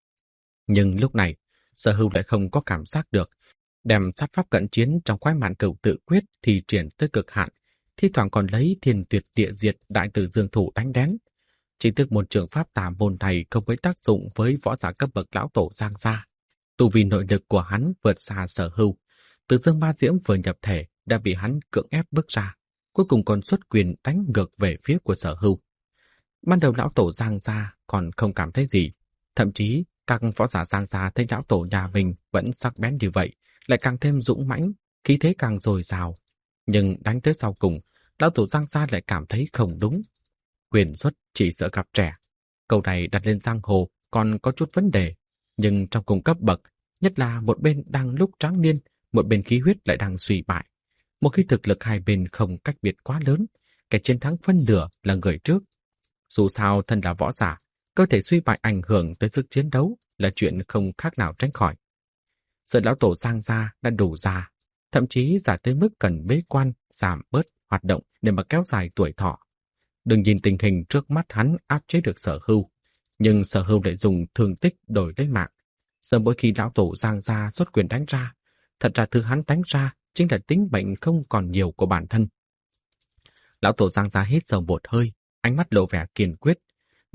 Nhưng lúc này, Sở Hưu lại không có cảm giác được, đem sát pháp cận chiến trong quái mạn cửu tự quyết thì triển tới cực hạn, thi thoảng còn lấy thiên tuyệt địa diệt đại tử dương thủ đánh đén. Chỉ tức một trường pháp tà môn này không với tác dụng với võ giả cấp bậc lão tổ Giang gia. Tu vi nội lực của hắn vượt xa Sở Hưu, Tử Dương Ba Diễm vừa nhập thể đã bị hắn cưỡng ép bước ra, cuối cùng còn xuất quyền đánh ngược về phía của Sở Hưu. Ban đầu lão tổ Giang gia còn không cảm thấy gì, thậm chí các võ giả Giang gia thấy lão tổ nhà mình vẫn sắc bén như vậy, lại càng thêm dũng mãnh, khí thế càng dồi dào. Nhưng đánh tới sau cùng, lão tổ Giang gia lại cảm thấy không đúng. Quyền xuất chỉ sợ gặp trẻ. Câu này đặt lên giang hồ còn có chút vấn đề, nhưng trong cùng cấp bậc, nhất là một bên đang lúc tráng niên, một bên khí huyết lại đang suy bại. Một khi thực lực hai bên không cách biệt quá lớn, kẻ chiến thắng phân nửa là người trước. Dù sao thân là võ giả, cơ thể suy bại ảnh hưởng tới sức chiến đấu là chuyện không khác nào tránh khỏi. Giờ lão tổ Giang gia đã đủ già, thậm chí già tới mức cần bế quan, giảm bớt hoạt động để mà kéo dài tuổi thọ. Đừng nhìn tình hình trước mắt hắn áp chế được Sở Hưu, nhưng Sở Hưu lại dùng thương tích đổi lấy mạng. Giờ mỗi khi lão tổ Giang gia xuất quyền đánh ra, thật ra thứ hắn đánh ra chính là tính bệnh không còn nhiều của bản thân. Lão tổ Giang gia hít sâu một hơi, ánh mắt lộ vẻ kiên quyết.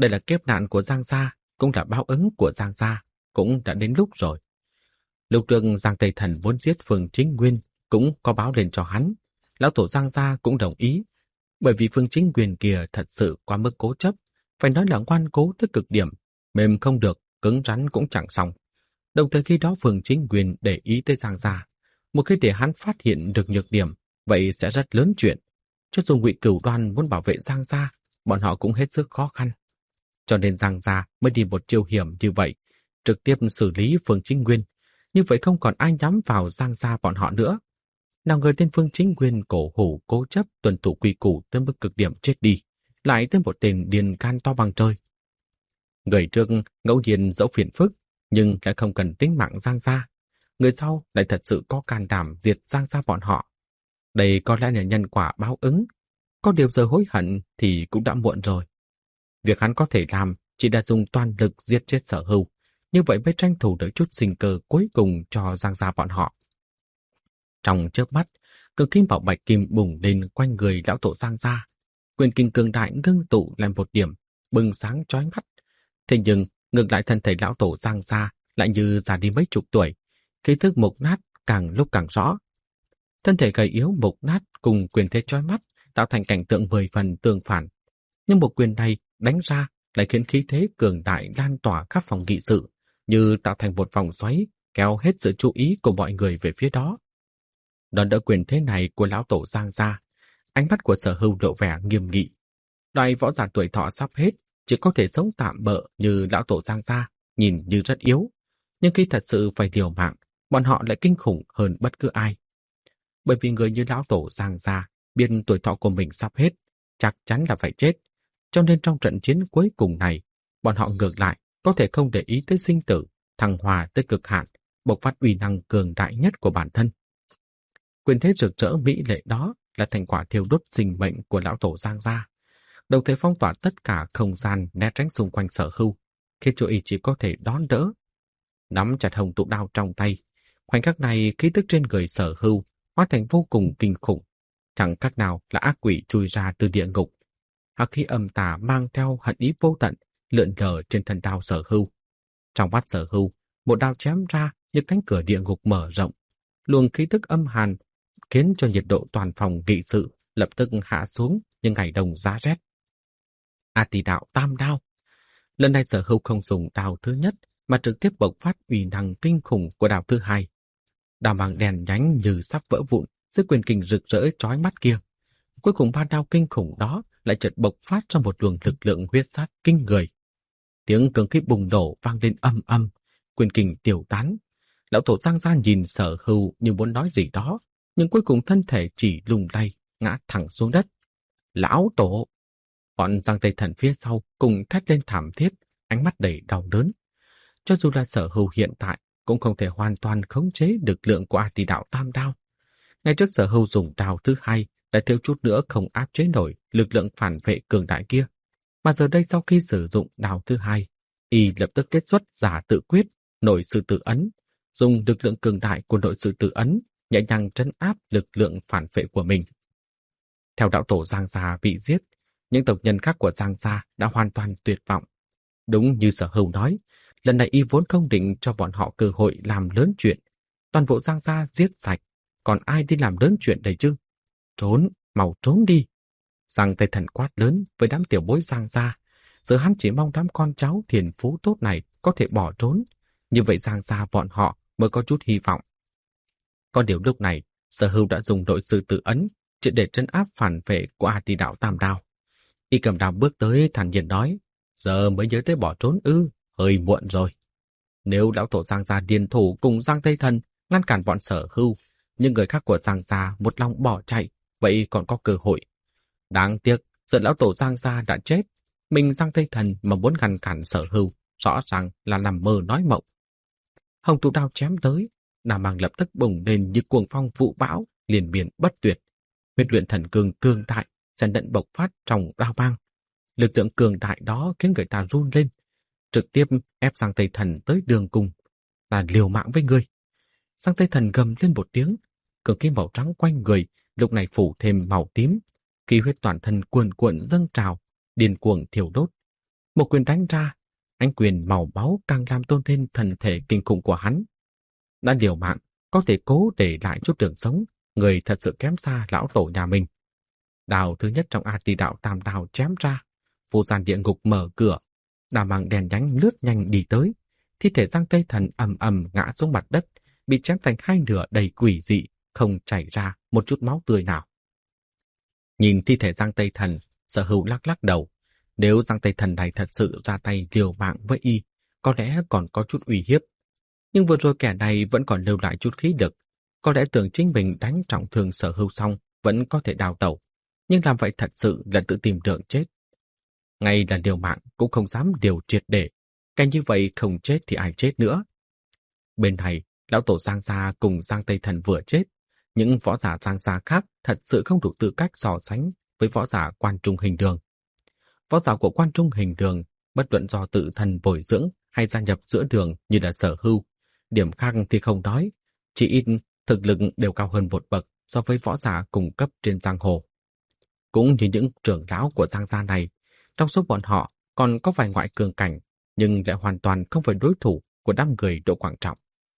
Đây là kiếp nạn của Giang gia, cũng là báo ứng của Giang gia, cũng đã đến lúc rồi. Lúc trước Giang Tây Thần muốn giết Phương Chính Nguyên cũng có báo lên cho hắn. Lão tổ Giang gia cũng đồng ý, bởi vì Phương Chính Nguyên kia thật sự quá mức cố chấp, phải nói là ngoan cố tới cực điểm, mềm không được, cứng rắn cũng chẳng xong. Đồng thời khi đó Phương Chính Nguyên để ý tới Giang gia, một khi để hắn phát hiện được nhược điểm, vậy sẽ rất lớn chuyện. Cho dù Ngụy Cửu Đoan muốn bảo vệ Giang gia, bọn họ cũng hết sức khó khăn. Cho nên Giang gia mới đi một chiêu hiểm như vậy, trực tiếp xử lý Phương Chính Nguyên. Như vậy không còn ai nhắm vào Giang gia bọn họ nữa. Nào người tên Phương Chính Nguyên cổ hủ cố chấp tuân thủ quy củ tới mức cực điểm chết đi, lại tới một tên điên can to bằng trời. Người trước ngẫu nhiên dẫu phiền phức, nhưng lại không cần tính mạng Giang gia. Người sau lại thật sự có can đảm diệt Giang gia bọn họ. Đây có lẽ là nhân quả báo ứng. Có điều giờ hối hận thì cũng đã muộn rồi. Việc hắn có thể làm chỉ là dùng toàn lực giết chết Sở Hưu. Như vậy mới tranh thủ được chút sinh cơ cuối cùng cho Giang gia bọn họ. Trong chớp mắt, cực kim bảo bạch kim bùng lên quanh người lão tổ Giang gia. Quyền kinh cường đại ngưng tụ làm một điểm, bừng sáng chói mắt. Thế nhưng, ngược lại thân thể lão tổ Giang gia lại như già đi mấy chục tuổi, khí thức mục nát càng lúc càng rõ. Thân thể gầy yếu mục nát cùng quyền thế chói mắt tạo thành cảnh tượng 10 phần tương phản. Nhưng một quyền này đánh ra lại khiến khí thế cường đại lan tỏa khắp phòng nghị sự, như tạo thành một vòng xoáy kéo hết sự chú ý của mọi người về phía đó. Đón đỡ quyền thế này của lão tổ Giang gia, ánh mắt của Sở Hưu lộ vẻ nghiêm nghị. Đại võ giả tuổi thọ sắp hết, chỉ có thể sống tạm bợ như lão tổ Giang gia, nhìn như rất yếu, nhưng khi thật sự phải liều mạng, bọn họ lại kinh khủng hơn bất cứ ai. Bởi vì người như lão tổ Giang gia biết tuổi thọ của mình sắp hết, chắc chắn là phải chết, cho nên trong trận chiến cuối cùng này, bọn họ ngược lại có thể không để ý tới sinh tử, thăng hòa tới cực hạn, bộc phát uy năng cường đại nhất của bản thân. Quyền thế rực rỡ mỹ lệ đó là thành quả thiêu đốt sinh mệnh của lão tổ Giang gia, đồng thời phong tỏa tất cả không gian né tránh xung quanh Sở Hưu, khiến cho y chỉ có thể đón đỡ. Nắm chặt hồng tụ đao trong tay, khoảnh khắc này khí tức trên người Sở Hưu hóa thành vô cùng kinh khủng, chẳng khác nào là ác quỷ chui ra từ địa ngục. Hắc khí âm tà mang theo hận ý vô tận lượn lờ trên thân đao Sở Hưu. Trong mắt Sở Hưu, một đao chém ra như cánh cửa địa ngục mở rộng, luồng khí tức âm hàn khiến cho nhiệt độ toàn phòng nghị sự lập tức hạ xuống như ngày đông giá rét. A Tỳ đạo tam đao. Lần này Sở Hưu không dùng đao thứ nhất mà trực tiếp bộc phát uy năng kinh khủng của đao thứ hai. Đao mang đèn nhánh như sắp vỡ vụn dưới quyền kình rực rỡ chói mắt kia. Cuối cùng ba đao kinh khủng đó lại chợt bộc phát ra một luồng lực lượng huyết sát kinh người. Tiếng cường khí bùng nổ vang lên âm âm, quyền kình tiêu tán. Lão tổ Giang gia nhìn Sở Hưu như muốn nói gì đó, nhưng cuối cùng thân thể chỉ lung lay, ngã thẳng xuống đất. Lão tổ! Bọn Giang Tây Thần phía sau cùng thét lên thảm thiết, ánh mắt đầy đau đớn. Cho dù là Sở Hưu hiện tại cũng không thể hoàn toàn khống chế lực lượng của A Tỳ đạo tam đao. Ngay trước Sở Hưu dùng đao thứ hai đã thiếu chút nữa không áp chế nổi lực lượng phản vệ cường đại kia. Mà giờ đây sau khi sử dụng đao thứ hai, y lập tức kết xuất giả tự quyết, nội sự tự ấn, dùng lực lượng cường đại của nội sự tự ấn nhẹ nhàng trấn áp lực lượng phản vệ của mình. Theo đạo tổ Giang gia bị giết, những tộc nhân khác của Giang gia đã hoàn toàn tuyệt vọng. Đúng như Sở Hưu nói, lần này y vốn không định cho bọn họ cơ hội làm lớn chuyện. Toàn bộ Giang gia giết sạch, còn ai đi làm lớn chuyện đây chứ? Trốn, mau trốn đi! Giang Tây Thần quát lớn với đám tiểu bối Giang gia. Giờ hắn chỉ mong đám con cháu thiền phú tốt này có thể bỏ trốn. Như vậy Giang gia bọn họ mới có chút hy vọng. Có điều lúc này, Sở Hưu đã dùng nội sự tự ấn triệt để trấn áp phản vệ của A Tỳ đạo tam đao. Y cầm đao bước tới thản nhiên nói, giờ mới nhớ tới bỏ trốn ư, hơi muộn rồi. Nếu lão tổ Giang gia điên thủ cùng Giang Tây Thần ngăn cản bọn Sở Hưu, nhưng người khác của Giang gia một lòng bỏ chạy, vậy còn có cơ hội. Đáng tiếc, giờ lão tổ Giang gia đã chết, mình Giang Tây Thần mà muốn ngăn cản Sở Hưu, rõ ràng là nằm mơ nói mộng. Hồng tụ đao chém tới, Nam Mang lập tức bùng lên như cuồng phong vụ bão, liền miên bất tuyệt. Huyết luyện thần cương cường đại, dần đận bộc phát trong đao mang. Lực lượng cường đại đó khiến người ta run lên, trực tiếp ép Giang Tây Thần tới đường cùng, là liều mạng với người. Giang Tây Thần gầm lên một tiếng, cường khí màu trắng quanh người lúc này phủ thêm màu tím, khí huyết toàn thân cuồn cuộn dâng trào, điên cuồng thiêu đốt. Một quyền đánh ra, ánh quyền màu máu càng làm tôn thêm thần thể kinh khủng của hắn. Đã liều mạng, có thể cố để lại chút đường sống, người thật sự kém xa lão tổ nhà mình. Đào thứ nhất trong A Tỳ đạo tam đào chém ra, vô gian địa ngục mở cửa, đào mang đèn nhánh lướt nhanh đi tới, thi thể Giang Tây Thần ầm ầm ngã xuống mặt đất, bị chém thành hai nửa đầy quỷ dị, không chảy ra một chút máu tươi nào. Nhìn thi thể Giang Tây Thần, Sở Hữu lắc lắc đầu. Nếu Giang Tây Thần này thật sự ra tay liều mạng với y, có lẽ còn có chút uy hiếp. Nhưng vừa rồi kẻ này vẫn còn lưu lại chút khí lực, có lẽ tưởng chính mình đánh trọng thương Sở Hữu xong vẫn có thể đào tẩu, nhưng làm vậy thật sự là tự tìm đường chết. Ngay là liều mạng cũng không dám điều triệt để, cái như vậy không chết thì ai chết nữa. Bên này, lão tổ Giang Gia cùng Giang Tây Thần vừa chết, những võ giả Giang Gia khác thật sự không đủ tư cách so sánh với võ giả Quan Trung Hình Đường. Võ giả của Quan Trung Hình Đường, bất luận do tự thân bồi dưỡng hay gia nhập giữa đường như là Sở Hưu, điểm khác thì không nói, chỉ ít thực lực đều cao hơn một bậc so với võ giả cùng cấp trên giang hồ. Cũng như những trưởng lão của Giang Gia này, trong số bọn họ còn có vài ngoại cường cảnh, nhưng lại hoàn toàn không phải đối thủ của đám người Đỗ Quảng Trọng.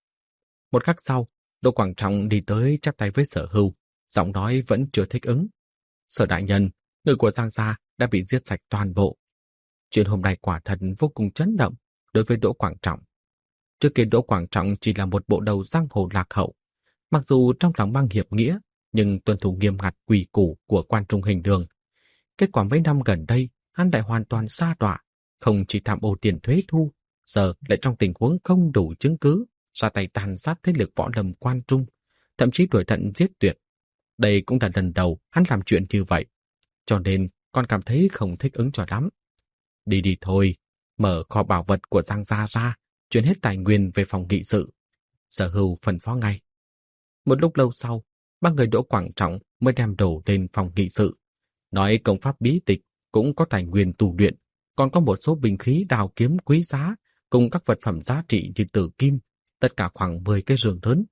Một khắc sau, Đỗ Quảng Trọng đi tới chắp tay với Sở Hưu, giọng nói vẫn chưa thích ứng. Sở đại nhân, người của Giang Gia đã bị giết sạch toàn bộ. Chuyện hôm nay quả thật vô cùng chấn động đối với Đỗ Quảng Trọng. Trước kia Đỗ Quảng Trọng chỉ là một bộ đầu giang hồ lạc hậu. Mặc dù trong lòng mang hiệp nghĩa, nhưng tuân thủ nghiêm ngặt quy củ của Quan Trung Hình Đường. Kết quả mấy năm gần đây, hắn lại hoàn toàn sa đọa, không chỉ tham ô tiền thuế thu, giờ lại trong tình huống không đủ chứng cứ, ra tay tàn sát thế lực võ lâm Quan Trung, thậm chí đuổi tận giết tuyệt. Đây cũng là lần đầu hắn làm chuyện như vậy, cho nên con cảm thấy không thích ứng cho lắm. Đi đi thôi, mở kho bảo vật của Giang Gia ra, chuyển hết tài nguyên về phòng nghị sự. Sở Hưu phân phó ngay. Một lúc lâu sau, ba người Đỗ Quảng Trọng mới đem đồ lên phòng nghị sự. Nói công pháp bí tịch cũng có tài nguyên tu luyện, còn có một số binh khí đào kiếm quý giá cùng các vật phẩm giá trị như tử kim, tất cả khoảng 10 cái giường lớn.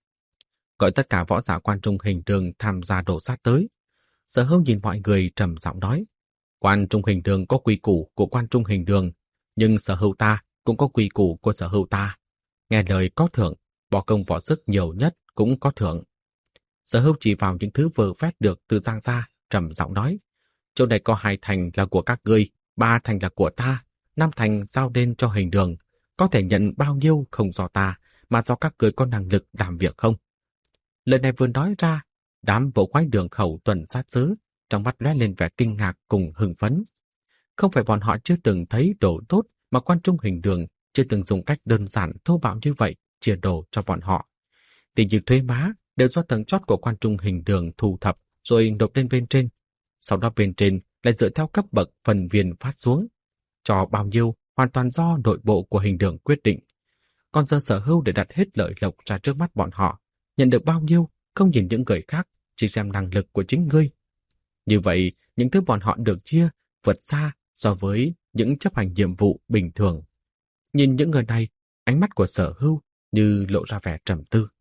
Gọi tất cả võ giả Quan Trung Hình Đường tham gia đổ sát tới. Sở Hưu nhìn mọi người trầm giọng nói, Quan Trung Hình Đường có quy củ của Quan Trung Hình Đường, nhưng Sở Hưu ta cũng có quy củ của Sở Hưu ta. Nghe lời có thưởng, bỏ công bỏ sức nhiều nhất cũng có thưởng. Sở Hưu chỉ vào những thứ vừa vét được từ Giang Gia, trầm giọng nói, chỗ này có 2 thành là của các ngươi, 3 thành là của ta, 5 thành giao đến cho Hình Đường, có thể nhận bao nhiêu không do ta, mà do các ngươi có năng lực làm việc không. Lời này vừa nói ra, đám bộ quái đường khẩu tuần sát xứ, trong mắt lóe lên vẻ kinh ngạc cùng hưng phấn. Không phải bọn họ chưa từng thấy đồ tốt mà Quan Trung Hình Đường chưa từng dùng cách đơn giản thô bạo như vậy chia đồ cho bọn họ. Tiền như thuế má đều do tầng chót của Quan Trung Hình Đường thu thập rồi nộp lên bên trên. Sau đó bên trên lại dựa theo cấp bậc phần viên phát xuống. Cho bao nhiêu hoàn toàn do nội bộ của Hình Đường quyết định. Còn giờ Sở Hưu để đặt hết lợi lộc ra trước mắt bọn họ. Nhận được bao nhiêu không nhìn những người khác, chỉ xem năng lực của chính ngươi. Như vậy, những thứ bọn họ được chia vượt xa so với những chấp hành nhiệm vụ bình thường. Nhìn những người này, ánh mắt của Sở Hưu như lộ ra vẻ trầm tư.